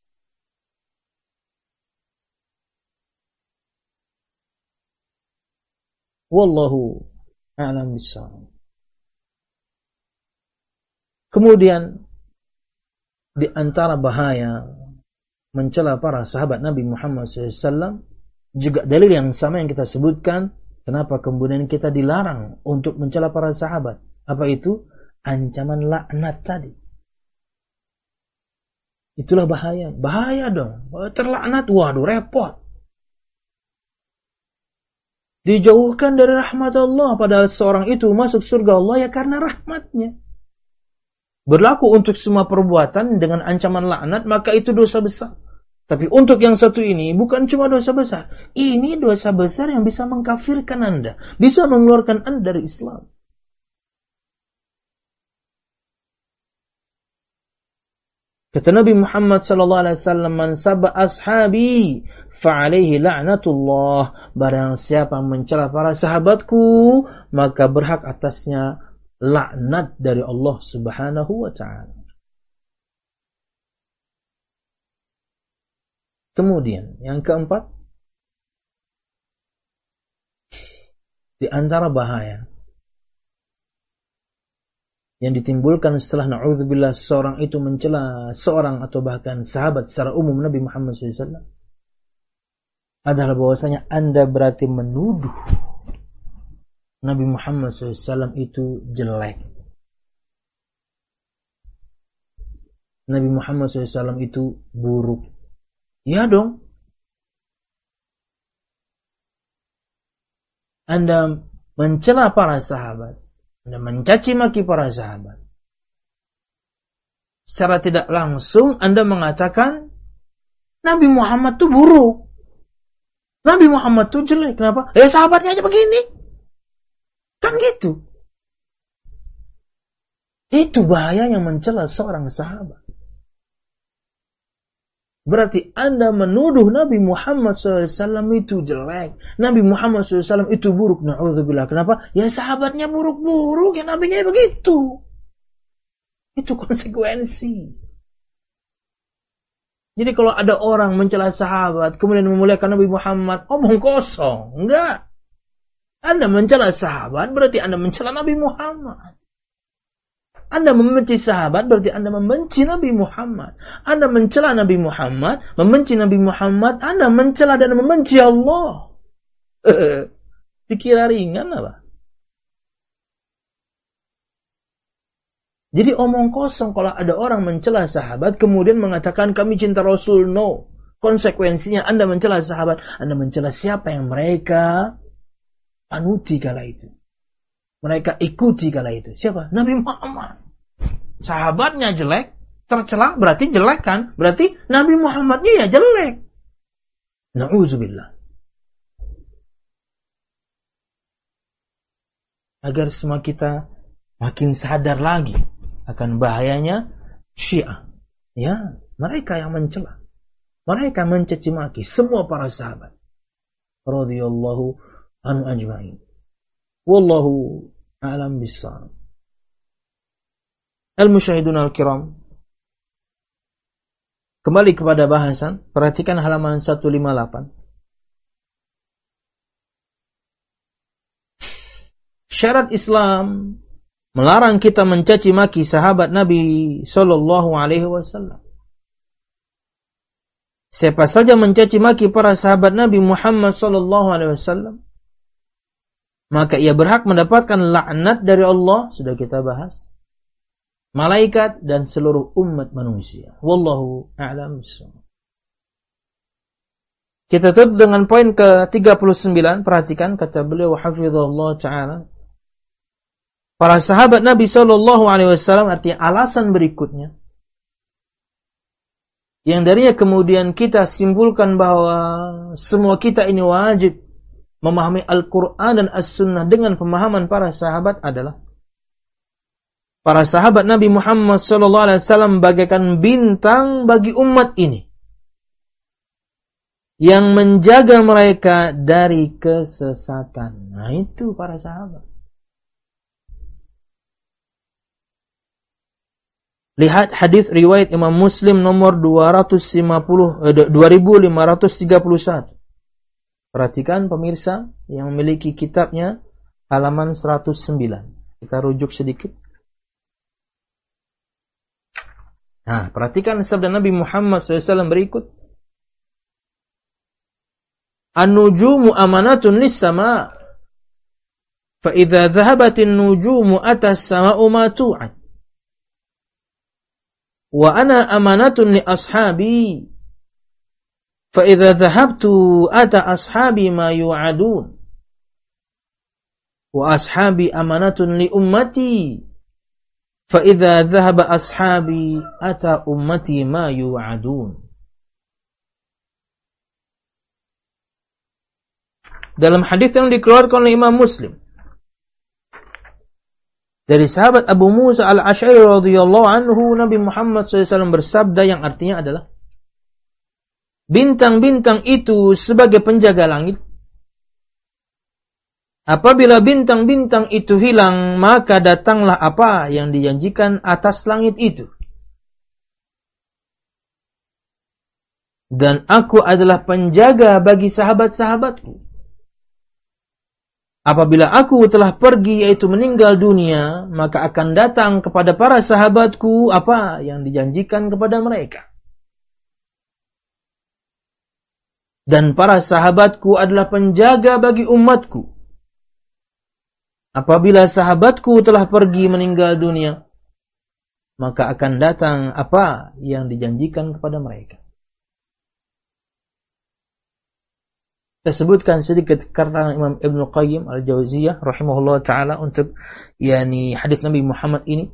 Wallahu a'lam bishawab. Kemudian di antara bahaya mencela para sahabat Nabi Muhammad shallallahu alaihi wasallam juga dalil yang sama yang kita sebutkan. Kenapa kemudian kita dilarang untuk mencela para sahabat? Apa itu? Ancaman laknat tadi. Itulah bahaya. Bahaya dong. Terlaknat, waduh repot. Dijauhkan dari rahmat Allah, padahal seorang itu masuk surga Allah ya karena rahmatnya. Berlaku untuk semua perbuatan dengan ancaman laknat, maka itu dosa besar. Tapi untuk yang satu ini bukan cuma dosa besar. Ini dosa besar yang bisa mengkafirkan Anda, bisa mengeluarkan Anda dari Islam. Kata Nabi Muhammad sallallahu alaihi wasallam, "Man sabba ashabi fa alaihi la'natullah." Barang siapa mencela para sahabatku, maka berhak atasnya laknat dari Allah Subhanahu wa taala. Kemudian yang keempat, di antara bahaya yang ditimbulkan setelah na'udzubillah seorang itu mencela seorang atau bahkan sahabat secara umum Nabi Muhammad shallallahu alaihi wasallam adalah bahwasanya Anda berarti menuduh Nabi Muhammad shallallahu alaihi wasallam itu jelek. Nabi Muhammad shallallahu alaihi wasallam itu buruk. Ya dong. Anda mencela para sahabat, Anda mencaci maki para sahabat. Secara tidak langsung Anda mengatakan Nabi Muhammad itu buruk. Nabi Muhammad itu jelek. Kenapa? Ya sahabatnya aja begini. Kan gitu. Itu bahaya yang mencela seorang sahabat. Berarti Anda menuduh Nabi Muhammad shallallahu alaihi wasallam itu jelek. Nabi Muhammad shallallahu alaihi wasallam itu buruk. Na'udzubillah. Kenapa? Ya sahabatnya buruk-buruk. Ya nabinya begitu. Itu konsekuensi. Jadi kalau ada orang mencela sahabat, kemudian memuliakan Nabi Muhammad, omong kosong. Enggak. Anda mencela sahabat, berarti Anda mencela Nabi Muhammad. Anda membenci sahabat, berarti Anda membenci Nabi Muhammad. Anda mencela Nabi Muhammad, membenci Nabi Muhammad, Anda mencela dan membenci Allah. Dikira ringan apa? Jadi omong kosong kalau ada orang mencela sahabat, kemudian mengatakan kami cinta Rasul. No. Konsekuensinya Anda mencela sahabat, Anda mencela siapa yang mereka panuti kala itu. Mereka ikuti kala itu. Siapa? Nabi Muhammad. Sahabatnya jelek, tercela, berarti jelek kan? Berarti Nabi Muhammadnya ya jelek. Na'udzubillah. Agar semua kita makin sadar lagi akan bahayanya Syiah. Ya, mereka yang mencela. Mereka mencaci maki semua para sahabat. Radhiyallahu anhu ajma'in. Wallahu a'lam bissawab. Al-musyahidun al-kiram. Kembali kepada bahasan, perhatikan halaman seratus lima puluh delapan. Syarat Islam melarang kita mencaci maki sahabat Nabi sallallahu alaihi wasallam. Siapa saja mencaci maki para sahabat Nabi Muhammad sallallahu alaihi wasallam, maka ia berhak mendapatkan laknat dari Allah, sudah kita bahas. malaikat dan seluruh umat manusia. Wallahu a'lam bishawab. Kita tutup dengan poin ke tiga puluh sembilan. Perhatikan kata beliau hafizahullah taala. Para sahabat Nabi sallallahu alaihi wasallam, artinya alasan berikutnya yang darinya kemudian kita simpulkan bahwa semua kita ini wajib memahami Al-Quran dan As-Sunnah dengan pemahaman para sahabat adalah para sahabat Nabi Muhammad sallallahu alaihi wasallam bagaikan bintang bagi umat ini yang menjaga mereka dari kesesatan. Nah, itu para sahabat. Lihat hadis riwayat Imam Muslim nomor dua ratus lima puluh, eh, dua ribu lima ratus tiga puluh satu. Perhatikan pemirsa yang memiliki kitabnya halaman seratus sembilan. Kita rujuk sedikit. Nah, perhatikan sabda Nabi Muhammad shallallahu alaihi wasallam berikut. An-nujumu amanatun lis-sama' fa idza dhahabatin nujumu atas sama'u ma tu'ad. Wa ana amanatun li ashabi fa idza dhahabtu ata ashabi ma yu'adun. Wa ashabi amanatun li ummati fa idza dhahaba ashabi ata ummati ma yu'adun. Dalam hadis yang dikeluarkan oleh Imam Muslim dari sahabat Abu Musa al-Asy'ari radhiyallahu anhu, Nabi Muhammad shallallahu alaihi wasallam bersabda yang artinya adalah bintang-bintang itu sebagai penjaga langit. Apabila bintang-bintang itu hilang, maka datanglah apa yang dijanjikan atas langit itu. Dan aku adalah penjaga bagi sahabat-sahabatku. Apabila aku telah pergi, yaitu meninggal dunia, maka akan datang kepada para sahabatku apa yang dijanjikan kepada mereka. Dan para sahabatku adalah penjaga bagi umatku. Apabila sahabatku telah pergi meninggal dunia, maka akan datang apa yang dijanjikan kepada mereka. Saya sebutkan sedikit kata Imam Ibnu Qayyim Al-Jauziyah rahimahullah taala untuk yakni hadis Nabi Muhammad ini.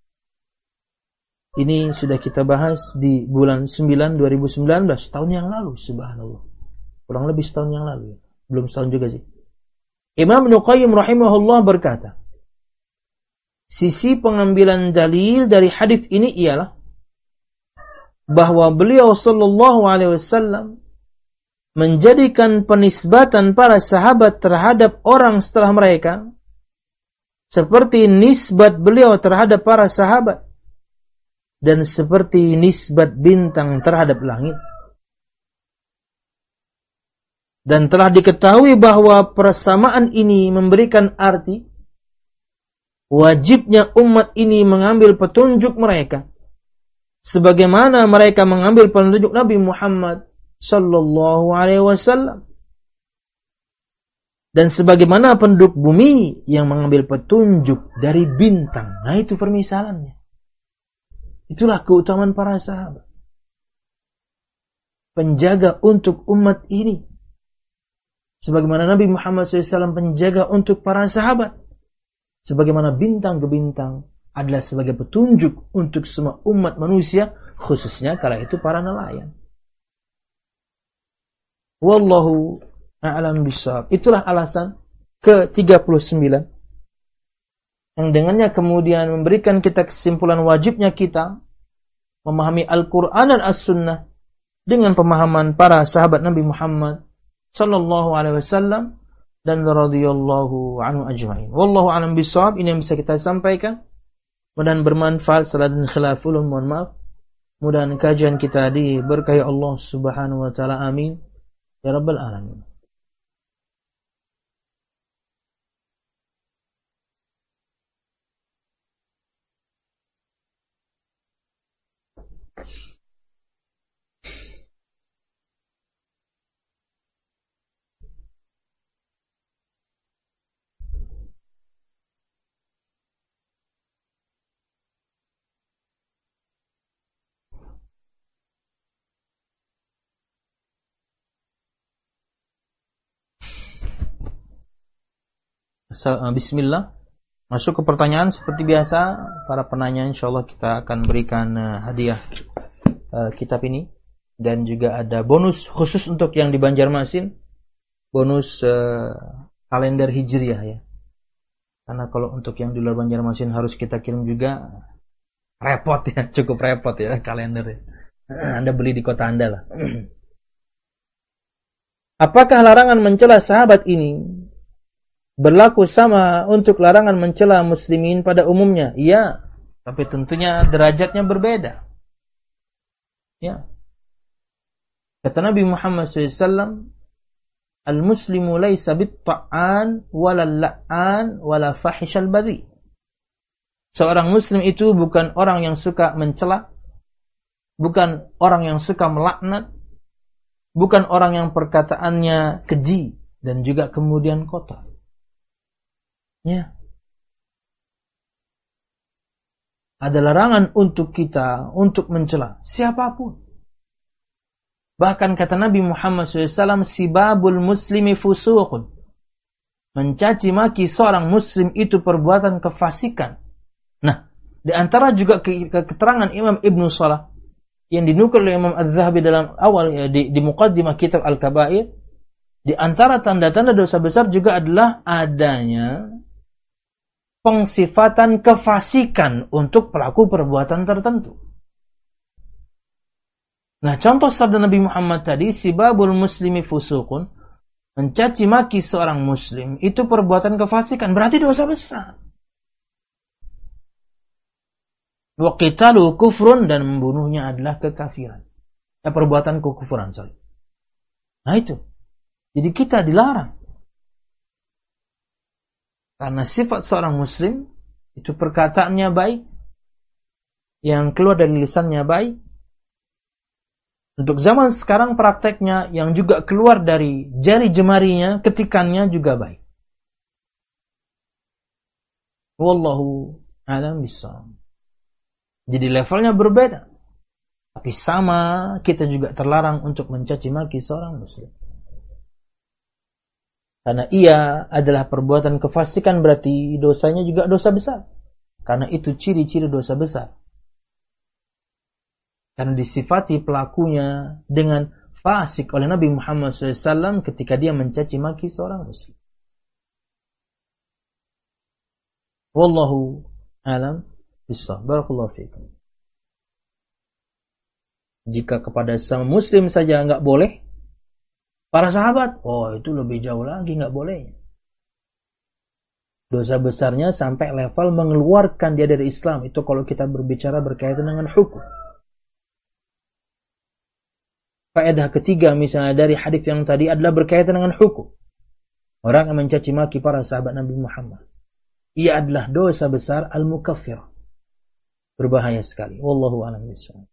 Ini sudah kita bahas di bulan sembilan dua ribu sembilan belas, tahun yang lalu, subhanallah. Kurang lebih setahun yang lalu. Belum setahun juga sih. Imam Ibnu Qayyim rahimahullah berkata, sisi pengambilan dalil dari hadis ini ialah bahwa beliau sallallahu alaihi wasallam menjadikan penisbatan para sahabat terhadap orang setelah mereka seperti nisbat beliau terhadap para sahabat dan seperti nisbat bintang terhadap langit. Dan telah diketahui bahwa persamaan ini memberikan arti wajibnya umat ini mengambil petunjuk mereka sebagaimana mereka mengambil petunjuk Nabi Muhammad sallallahu alaihi wasallam. Dan sebagaimana penduduk bumi yang mengambil petunjuk dari bintang. Nah, itu permisalannya. Itulah keutamaan para sahabat. Penjaga untuk umat ini. Sebagaimana Nabi Muhammad shallallahu alaihi wasallam penjaga untuk para sahabat. Sebagaimana bintang ke bintang adalah sebagai petunjuk untuk semua umat manusia, khususnya kala itu para nelayan. Wallahu a'lam bishawab. Itulah alasan ke tiga puluh sembilan yang dengannya kemudian memberikan kita kesimpulan wajibnya kita memahami Al-Quran dan As-Sunnah dengan pemahaman para sahabat Nabi Muhammad sallallahu alaihi wasallam dan radhiyallahu anhu ajma'in. Wallahu a'lam bishawab. Ini yang bisa kita sampaikan. Mudah-mudahan bermanfaat. Salah dan khilaful, mohon maaf. Mudah-mudahan kajian kita diberkahi Allah Subhanahu wa taala. Amin ya rabbal alamin. Bismillah. Masuk ke pertanyaan seperti biasa. Para penanya insyaallah kita akan berikan uh, hadiah uh, kitab ini. Dan juga ada bonus khusus untuk yang di Banjarmasin. Bonus uh, kalender Hijriah ya. Karena kalau untuk yang di luar Banjarmasin harus kita kirim juga, repot ya, cukup repot ya kalender ya. Anda beli di kota Anda lah. Apakah larangan mencela sahabat ini berlaku sama untuk larangan mencela muslimin pada umumnya? Iya, tapi tentunya derajatnya berbeda. Ya. Kata Nabi Muhammad shallallahu alaihi wasallam, al-muslimu laysa bit-ta'an wala la'an wala fahishal badhi. Seorang muslim itu bukan orang yang suka mencela, bukan orang yang suka melaknat, bukan orang yang perkataannya keji dan juga kemudian kotor. Ya. Ada larangan untuk kita untuk mencela siapapun. Bahkan kata Nabi Muhammad shallallahu alaihi wasallam, sibabul muslimi fusuqun. Mencaci maki seorang muslim itu perbuatan kefasikan. Nah, di antara juga keterangan Imam Ibnu Salah yang dinukil oleh Imam Az-Zahabi dalam awal ya, di, di muqaddimah kitab Al-Kabair, di antara tanda-tanda dosa besar juga adalah adanya pengsifatan kefasikan untuk pelaku perbuatan tertentu. Nah, contoh sabda Nabi Muhammad tadi, sibabul muslimi fusuqun, mencaci maki seorang muslim itu perbuatan kefasikan, berarti dosa besar. Wa qitalu kufrun, dan membunuhnya adalah kekafiran. Ya, perbuatan kekufuran, sorry. Nah itu. Jadi kita dilarang. Karena sifat seorang muslim itu perkataannya baik, yang keluar dari lisannya baik. Untuk zaman sekarang prakteknya yang juga keluar dari jari jemarinya, ketikannya juga baik. Wallahu a'lam bishawab. Jadi levelnya berbeda. Tapi sama, kita juga terlarang untuk mencaci maki seorang muslim. Karena ia adalah perbuatan kefasikan, berarti dosanya juga dosa besar. Karena itu ciri-ciri dosa besar. Karena disifati pelakunya dengan fasik oleh Nabi Muhammad shallallahu alaihi wasallam ketika dia mencaci maki seorang muslim. Wallahu a'lam bishawab. Barakallahu fiikum. Jika kepada sama muslim saja enggak boleh, para sahabat, oh itu lebih jauh lagi enggak bolehnya. Dosa besarnya sampai level mengeluarkan dia dari Islam. Itu kalau kita berbicara berkaitan dengan hukum. Faedah ketiga misalnya dari hadis yang tadi adalah berkaitan dengan hukum. Orang yang mencaci maki para sahabat Nabi Muhammad, ia adalah dosa besar al-mukaffir. Berbahaya sekali. Wallahu a'lam bishawab.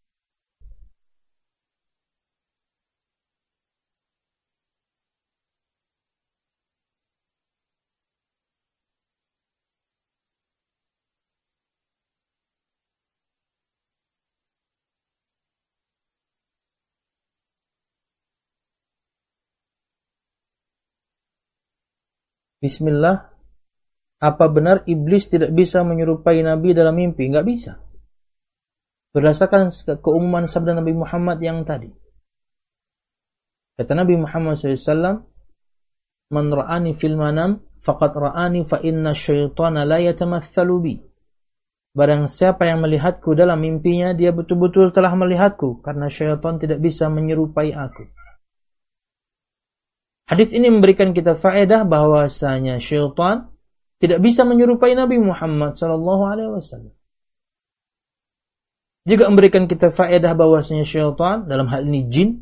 Bismillah, apa benar iblis tidak bisa menyerupai Nabi dalam mimpi? Enggak bisa. Berdasarkan keumuman sabda Nabi Muhammad yang tadi. Kata Nabi Muhammad shallallahu alaihi wasallam, man ra'ani fil manam, faqad ra'ani fa inna syaitana la yatamathalu bi. Barang siapa yang melihatku dalam mimpinya, dia betul-betul telah melihatku, karena syaitan tidak bisa menyerupai aku. Hadis ini memberikan kita faedah bahwasanya syaitan tidak bisa menyerupai Nabi Muhammad sallallahu alaihi wasallam. Juga memberikan kita faedah bahwasanya syaitan, dalam hal ini jin,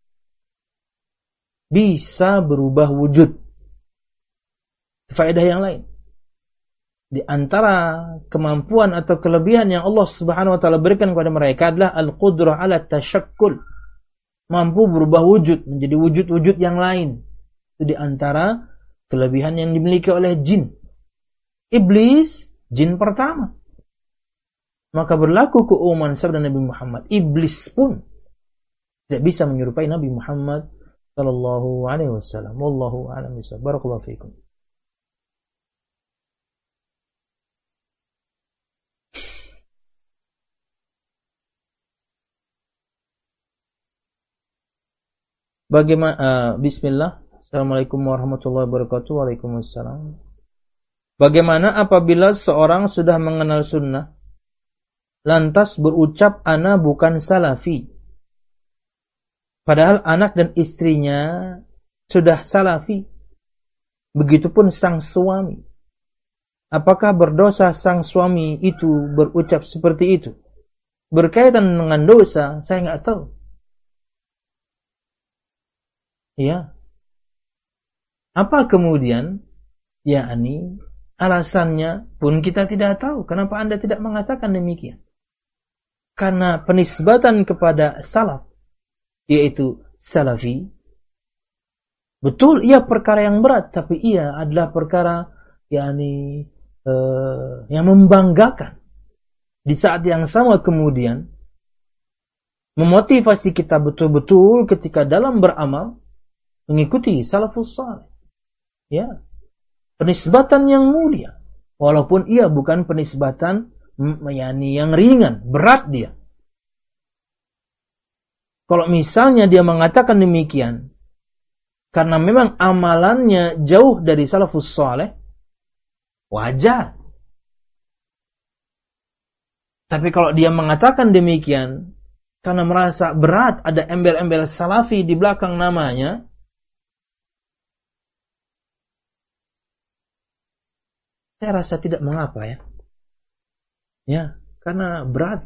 bisa berubah wujud. Faedah yang lain. Di antara kemampuan atau kelebihan yang Allah Subhanahu wa taala berikan kepada mereka adalah al-qudrah ala tasyakkul. Mampu berubah wujud menjadi wujud-wujud yang lain. Itu di antara kelebihan yang dimiliki oleh jin. Iblis, jin pertama. Maka berlaku keumuman sabda Nabi Muhammad. Iblis pun tidak bisa menyerupai Nabi Muhammad sallallahu alaihi wasallam. Wallahu a'lam bishawab. Barakallahu fiikum. Bagaimana uh, bismillah. Assalamualaikum warahmatullahi wabarakatuh. Waalaikumsalam. Bagaimana apabila seorang sudah mengenal sunnah lantas berucap ana bukan salafi, padahal anak dan istrinya sudah salafi, begitupun sang suami? Apakah berdosa sang suami itu berucap seperti itu? Berkaitan dengan dosa, saya nggak tahu. Ya. Apa kemudian? yakni alasannya pun kita tidak tahu. Kenapa Anda tidak mengatakan demikian? Karena penisbatan kepada salaf, yaitu salafi, betul ia perkara yang berat, tapi ia adalah perkara yakni uh, yang membanggakan. Di saat yang sama kemudian memotivasi kita betul-betul ketika dalam beramal mengikuti salafus saleh. Ya. Penisbatan yang mulia, walaupun ia bukan penisbatan yakni yang ringan, berat dia. Kalau misalnya dia mengatakan demikian karena memang amalannya jauh dari salafus saleh, wajar. Tapi kalau dia mengatakan demikian karena merasa berat ada embel-embel salafi di belakang namanya, saya rasa tidak mengapa ya. Ya, karena berat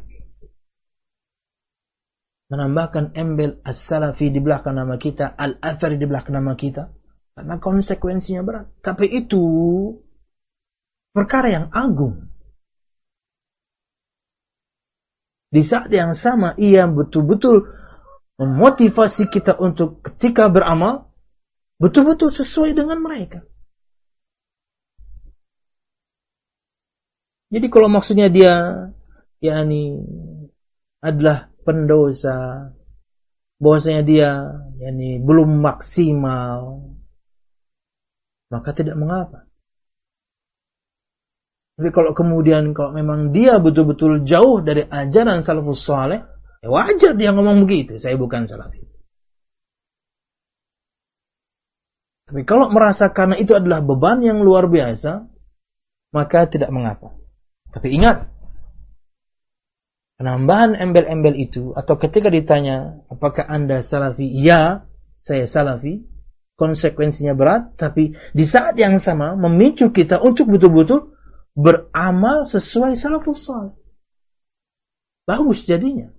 menambahkan embel as-salafi di belakang nama kita, al-athari di belakang nama kita, karena konsekuensinya berat. Tapi itu perkara yang agung. Di saat yang sama ia betul-betul memotivasi kita untuk ketika beramal betul-betul sesuai dengan mereka. Jadi kalau maksudnya dia yakni adalah pendosa, bahwasanya dia yakni belum maksimal, maka tidak mengapa. Tapi kalau kemudian kalau memang dia betul-betul jauh dari ajaran salafus saleh, ya wajar dia ngomong begitu, saya bukan salafi. Tapi kalau merasa karena itu adalah beban yang luar biasa, maka tidak mengapa. Tapi ingat, penambahan embel-embel itu, atau ketika ditanya, apakah Anda salafi? Ya, saya salafi. Konsekuensinya berat, tapi di saat yang sama memicu kita untuk betul-betul beramal sesuai salafus saleh. Bagus jadinya.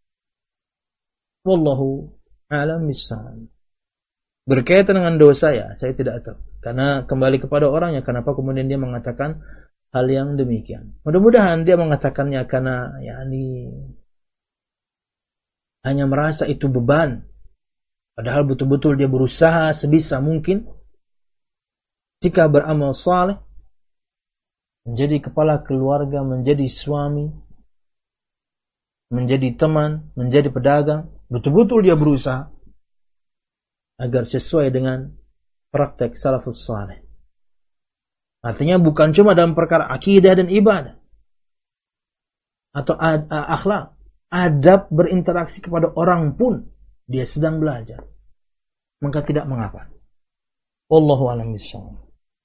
Wallahu a'lam bishawab. Berkaitan dengan dosa ya, saya tidak tahu. Karena kembali kepada orangnya, kenapa kemudian dia mengatakan hal yang demikian. Mudah-mudahan dia mengatakannya karena yakni hanya merasa itu beban. Padahal betul-betul dia berusaha sebisa mungkin jika beramal saleh, menjadi kepala keluarga, menjadi suami, menjadi teman, menjadi pedagang, betul-betul dia berusaha agar sesuai dengan praktek salafus saleh. Artinya bukan cuma dalam perkara akidah dan ibadah atau ad, uh, akhlak, adab berinteraksi kepada orang pun dia sedang belajar. Maka tidak mengapa. Wallahu a'lam bishawab.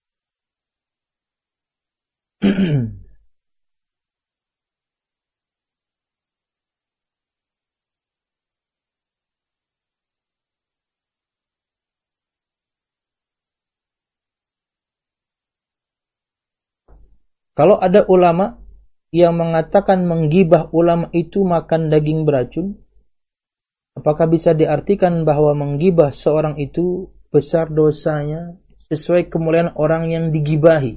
Kalau ada ulama yang mengatakan menggibah ulama itu makan daging beracun, apakah bisa diartikan bahwa menggibah seorang itu besar dosanya sesuai kemuliaan orang yang digibahi?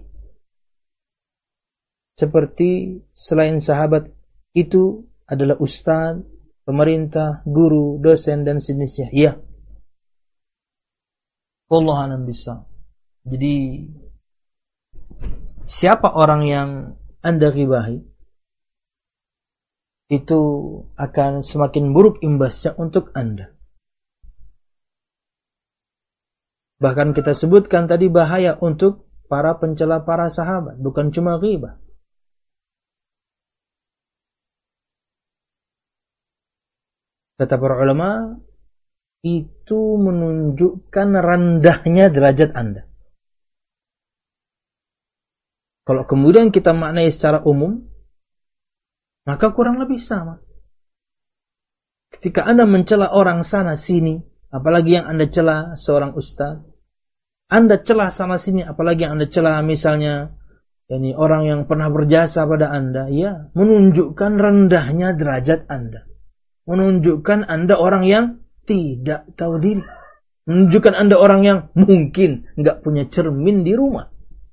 Seperti selain sahabat itu adalah ustaz, pemerintah, guru, dosen, dan sejenisnya. Ya. Wallahu a'lam bishawab. Jadi siapa orang yang Anda ghibahi, itu akan semakin buruk imbasnya untuk Anda. Bahkan kita sebutkan tadi bahaya untuk para pencela para sahabat, bukan cuma ghibah. Kata para ulama, itu menunjukkan rendahnya derajat Anda. Kalau kemudian kita maknai secara umum, maka kurang lebih sama. Ketika Anda mencela orang sana sini, apalagi yang Anda cela seorang ustaz, Anda cela sana sini, apalagi yang Anda cela misalnya yani orang yang pernah berjasa pada Anda, ya, menunjukkan rendahnya derajat Anda. Menunjukkan Anda orang yang tidak tahu diri. Menunjukkan Anda orang yang mungkin nggak punya cermin di rumah.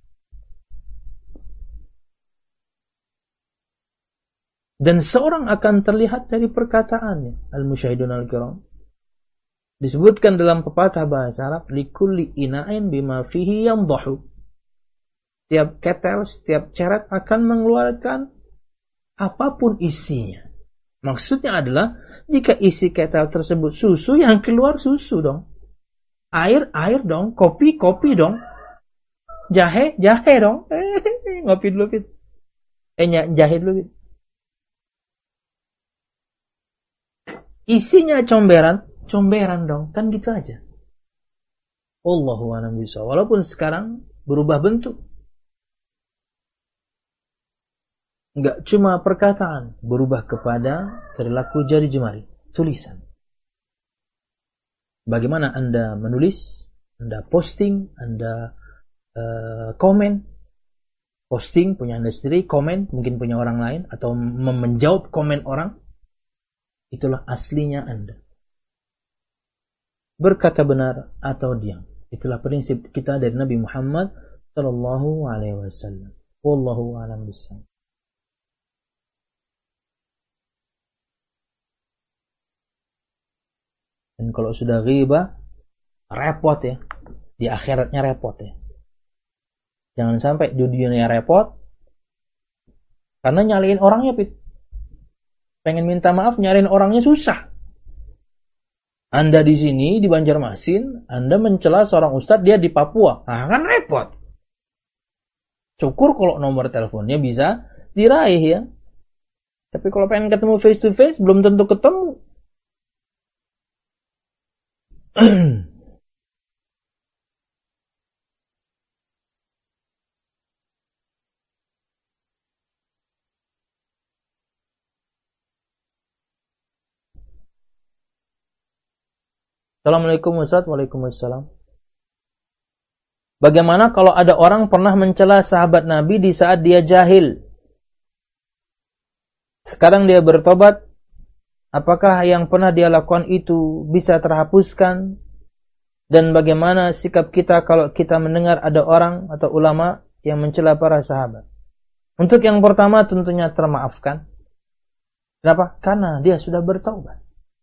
Dan seorang akan terlihat dari perkataannya. Al-musyahidun al-kiram. Disebutkan dalam pepatah bahasa Arab, likulli ina'in bima fihi yamdahu. Setiap ketel, setiap ceret akan mengeluarkan apapun isinya. Maksudnya adalah, jika isi ketel tersebut susu, yang keluar susu dong. Air, air dong. Kopi, kopi dong. Jahe, jahe dong. Eh, ngopi dulu, Fit. Eh, jahe dulu, Fit. Isinya comberan, comberan dong. Kan gitu aja. Allahu a'lam bishawab. Walaupun sekarang berubah bentuk. Enggak cuma perkataan, berubah kepada perilaku jari jemari, tulisan. Bagaimana Anda menulis, Anda posting, Anda uh, komen. Posting punya Anda sendiri, komen mungkin punya orang lain, atau menjawab komen orang. Itulah aslinya Anda. Berkata benar atau diam. Itulah prinsip kita dari Nabi Muhammad sallallahu alaihi wasallam. Wallahu a'lam bishawab. Dan kalau sudah ghibah, repot ya. Di akhiratnya repot ya. Jangan sampai di dunia repot. Karena nyaliin orangnya, Pit. Pengen minta maaf, nyariin orangnya susah. Anda di sini, di Banjarmasin, Anda mencela seorang ustadz, dia di Papua. Nah, kan repot. Syukur kalau nomor teleponnya bisa diraih ya. Tapi kalau pengen ketemu face to face, belum tentu ketemu. Assalamualaikum Ustaz. Waalaikumsalam. Bagaimana kalau ada orang pernah mencela sahabat Nabi di saat dia jahil? Sekarang dia bertobat. Apakah yang pernah dia lakukan itu bisa terhapuskan? Dan bagaimana sikap kita kalau kita mendengar ada orang atau ulama yang mencela para sahabat? Untuk yang pertama tentunya termaafkan. Kenapa? Karena dia sudah bertobat.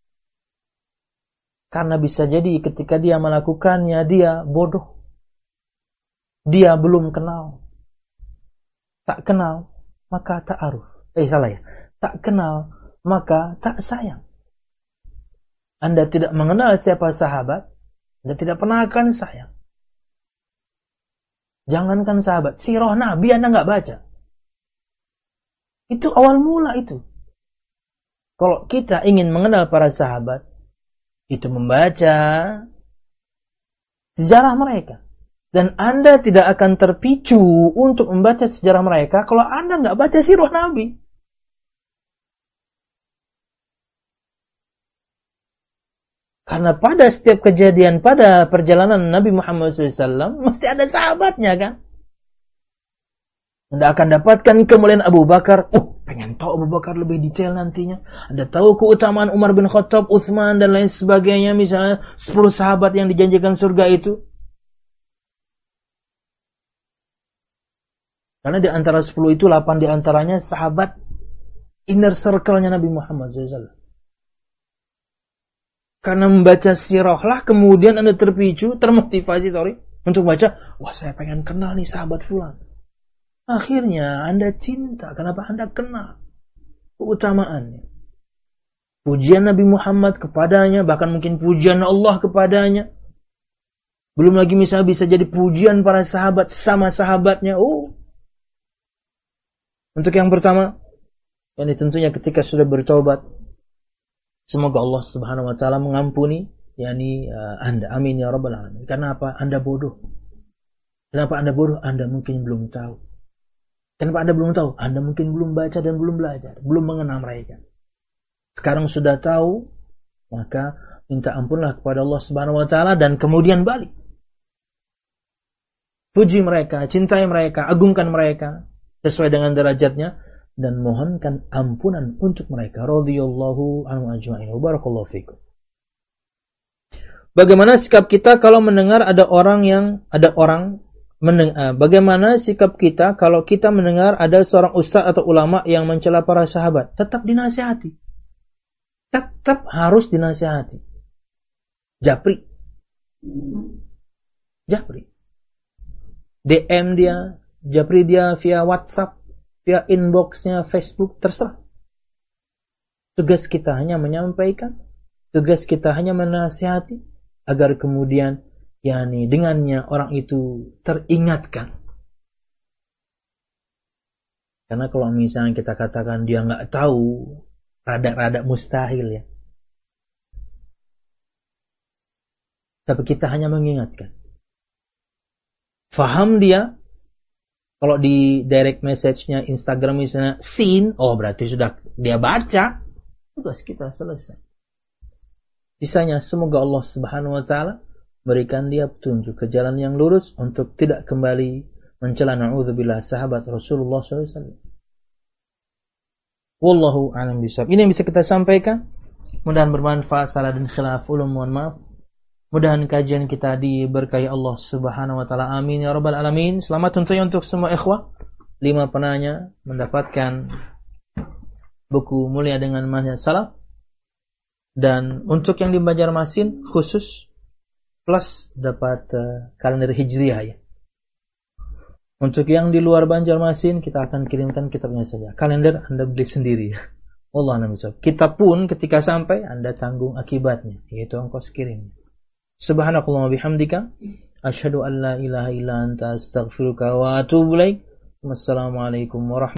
Karena bisa jadi ketika dia melakukannya, dia bodoh. Dia belum kenal. Tak kenal, maka tak aruf. Eh, salah ya. Tak kenal, maka tak sayang. Anda tidak mengenal siapa sahabat, Anda tidak pernah akan sayang. Jangankan sahabat, sirah Nabi Anda nggak baca. Itu awal mula itu. Kalau kita ingin mengenal para sahabat, itu membaca sejarah mereka. Dan Anda tidak akan terpicu untuk membaca sejarah mereka kalau Anda nggak baca sirah Nabi. Karena pada setiap kejadian, pada perjalanan Nabi Muhammad shallallahu alaihi wasallam, mesti ada sahabatnya kan. Anda akan dapatkan kemuliaan Abu Bakar. Oh, pengen tahu Abu Bakar lebih detail nantinya. Anda tahu keutamaan Umar bin Khattab, Utsman dan lain sebagainya. Misalnya sepuluh sahabat yang dijanjikan surga itu. Karena di antara sepuluh itu, delapan di antaranya sahabat inner circle-nya Nabi Muhammad shallallahu alaihi wasallam. Karena membaca sirahlah, kemudian Anda terpicu, termotivasi, sorry, untuk baca, wah saya pengen kenal nih sahabat fulan. Akhirnya Anda cinta. Kenapa? Anda kenal keutamaannya. Pujian Nabi Muhammad kepadanya, bahkan mungkin pujian Allah kepadanya. Belum lagi misalnya bisa jadi pujian para sahabat sama sahabatnya. Oh. Untuk yang pertama, ini tentunya ketika sudah bertobat, semoga Allah Subhanahu wa taala mengampuni yakni uh, Anda. Amin ya rabbal alamin. Karena apa? Anda bodoh. Kenapa Anda bodoh? Anda mungkin belum tahu. Kenapa Anda belum tahu? Anda mungkin belum baca dan belum belajar, belum mengenal mereka. Sekarang sudah tahu, maka minta ampunlah kepada Allah Subhanahu wa taala dan kemudian balik. Puji mereka, cintai mereka, agungkan mereka sesuai dengan derajatnya dan mohonkan ampunan untuk mereka. Radhiyallahu anhum ajma'in. Barakallahu fikum. Bagaimana sikap kita kalau mendengar ada orang yang ada orang meneng, uh, bagaimana sikap kita kalau kita mendengar ada seorang ustaz atau ulama yang mencela para sahabat? Tetap dinasihati. Tetap harus dinasihati. Japri. Japri. D M dia, japri dia via WhatsApp, via inboxnya Facebook, terserah. Tugas kita hanya menyampaikan, tugas kita hanya menasihati, agar kemudian yakni dengannya orang itu teringatkan. Karena kalau misalnya kita katakan dia nggak tahu, rada-rada mustahil ya. Tapi kita hanya mengingatkan. Faham dia, kalau di direct message-nya Instagram misalnya seen, oh berarti sudah dia baca, tugas kita selesai. Sisanya semoga Allah Subhanahu wa taala berikan dia petunjuk ke jalan yang lurus untuk tidak kembali mencela na'udzubillah sahabat Rasulullah shallallahu alaihi wasallam. Wallahu a'lam bishawab. Ini yang bisa kita sampaikan. Mudah-mudahan bermanfaat. Salah dan khilaf ulum, mohon maaf. Mudah-mudahan kajian kita diberkahi Allah Subhanahu wa taala. Amin ya rabbal alamin. Selamat tentunya untuk semua ikhwah. Lima penanya mendapatkan buku Mulia dengan Manhaj Salaf. Dan untuk yang di Banjarmasin khusus plus dapat uh, kalender Hijriah ya. Untuk yang di luar Banjarmasin kita akan kirimkan kitabnya saja. Kalender Anda beli sendiri ya. Wallahu a'lam bishawab. Kita pun ketika sampai Anda tanggung akibatnya, yaitu ongkos kirim. Subhanakallahumma bihamdika asyhadu an la ilaha illa anta astaghfiruka wa atubu ilaik. Wassalamualaikum warahmatullahi wabarakatuh.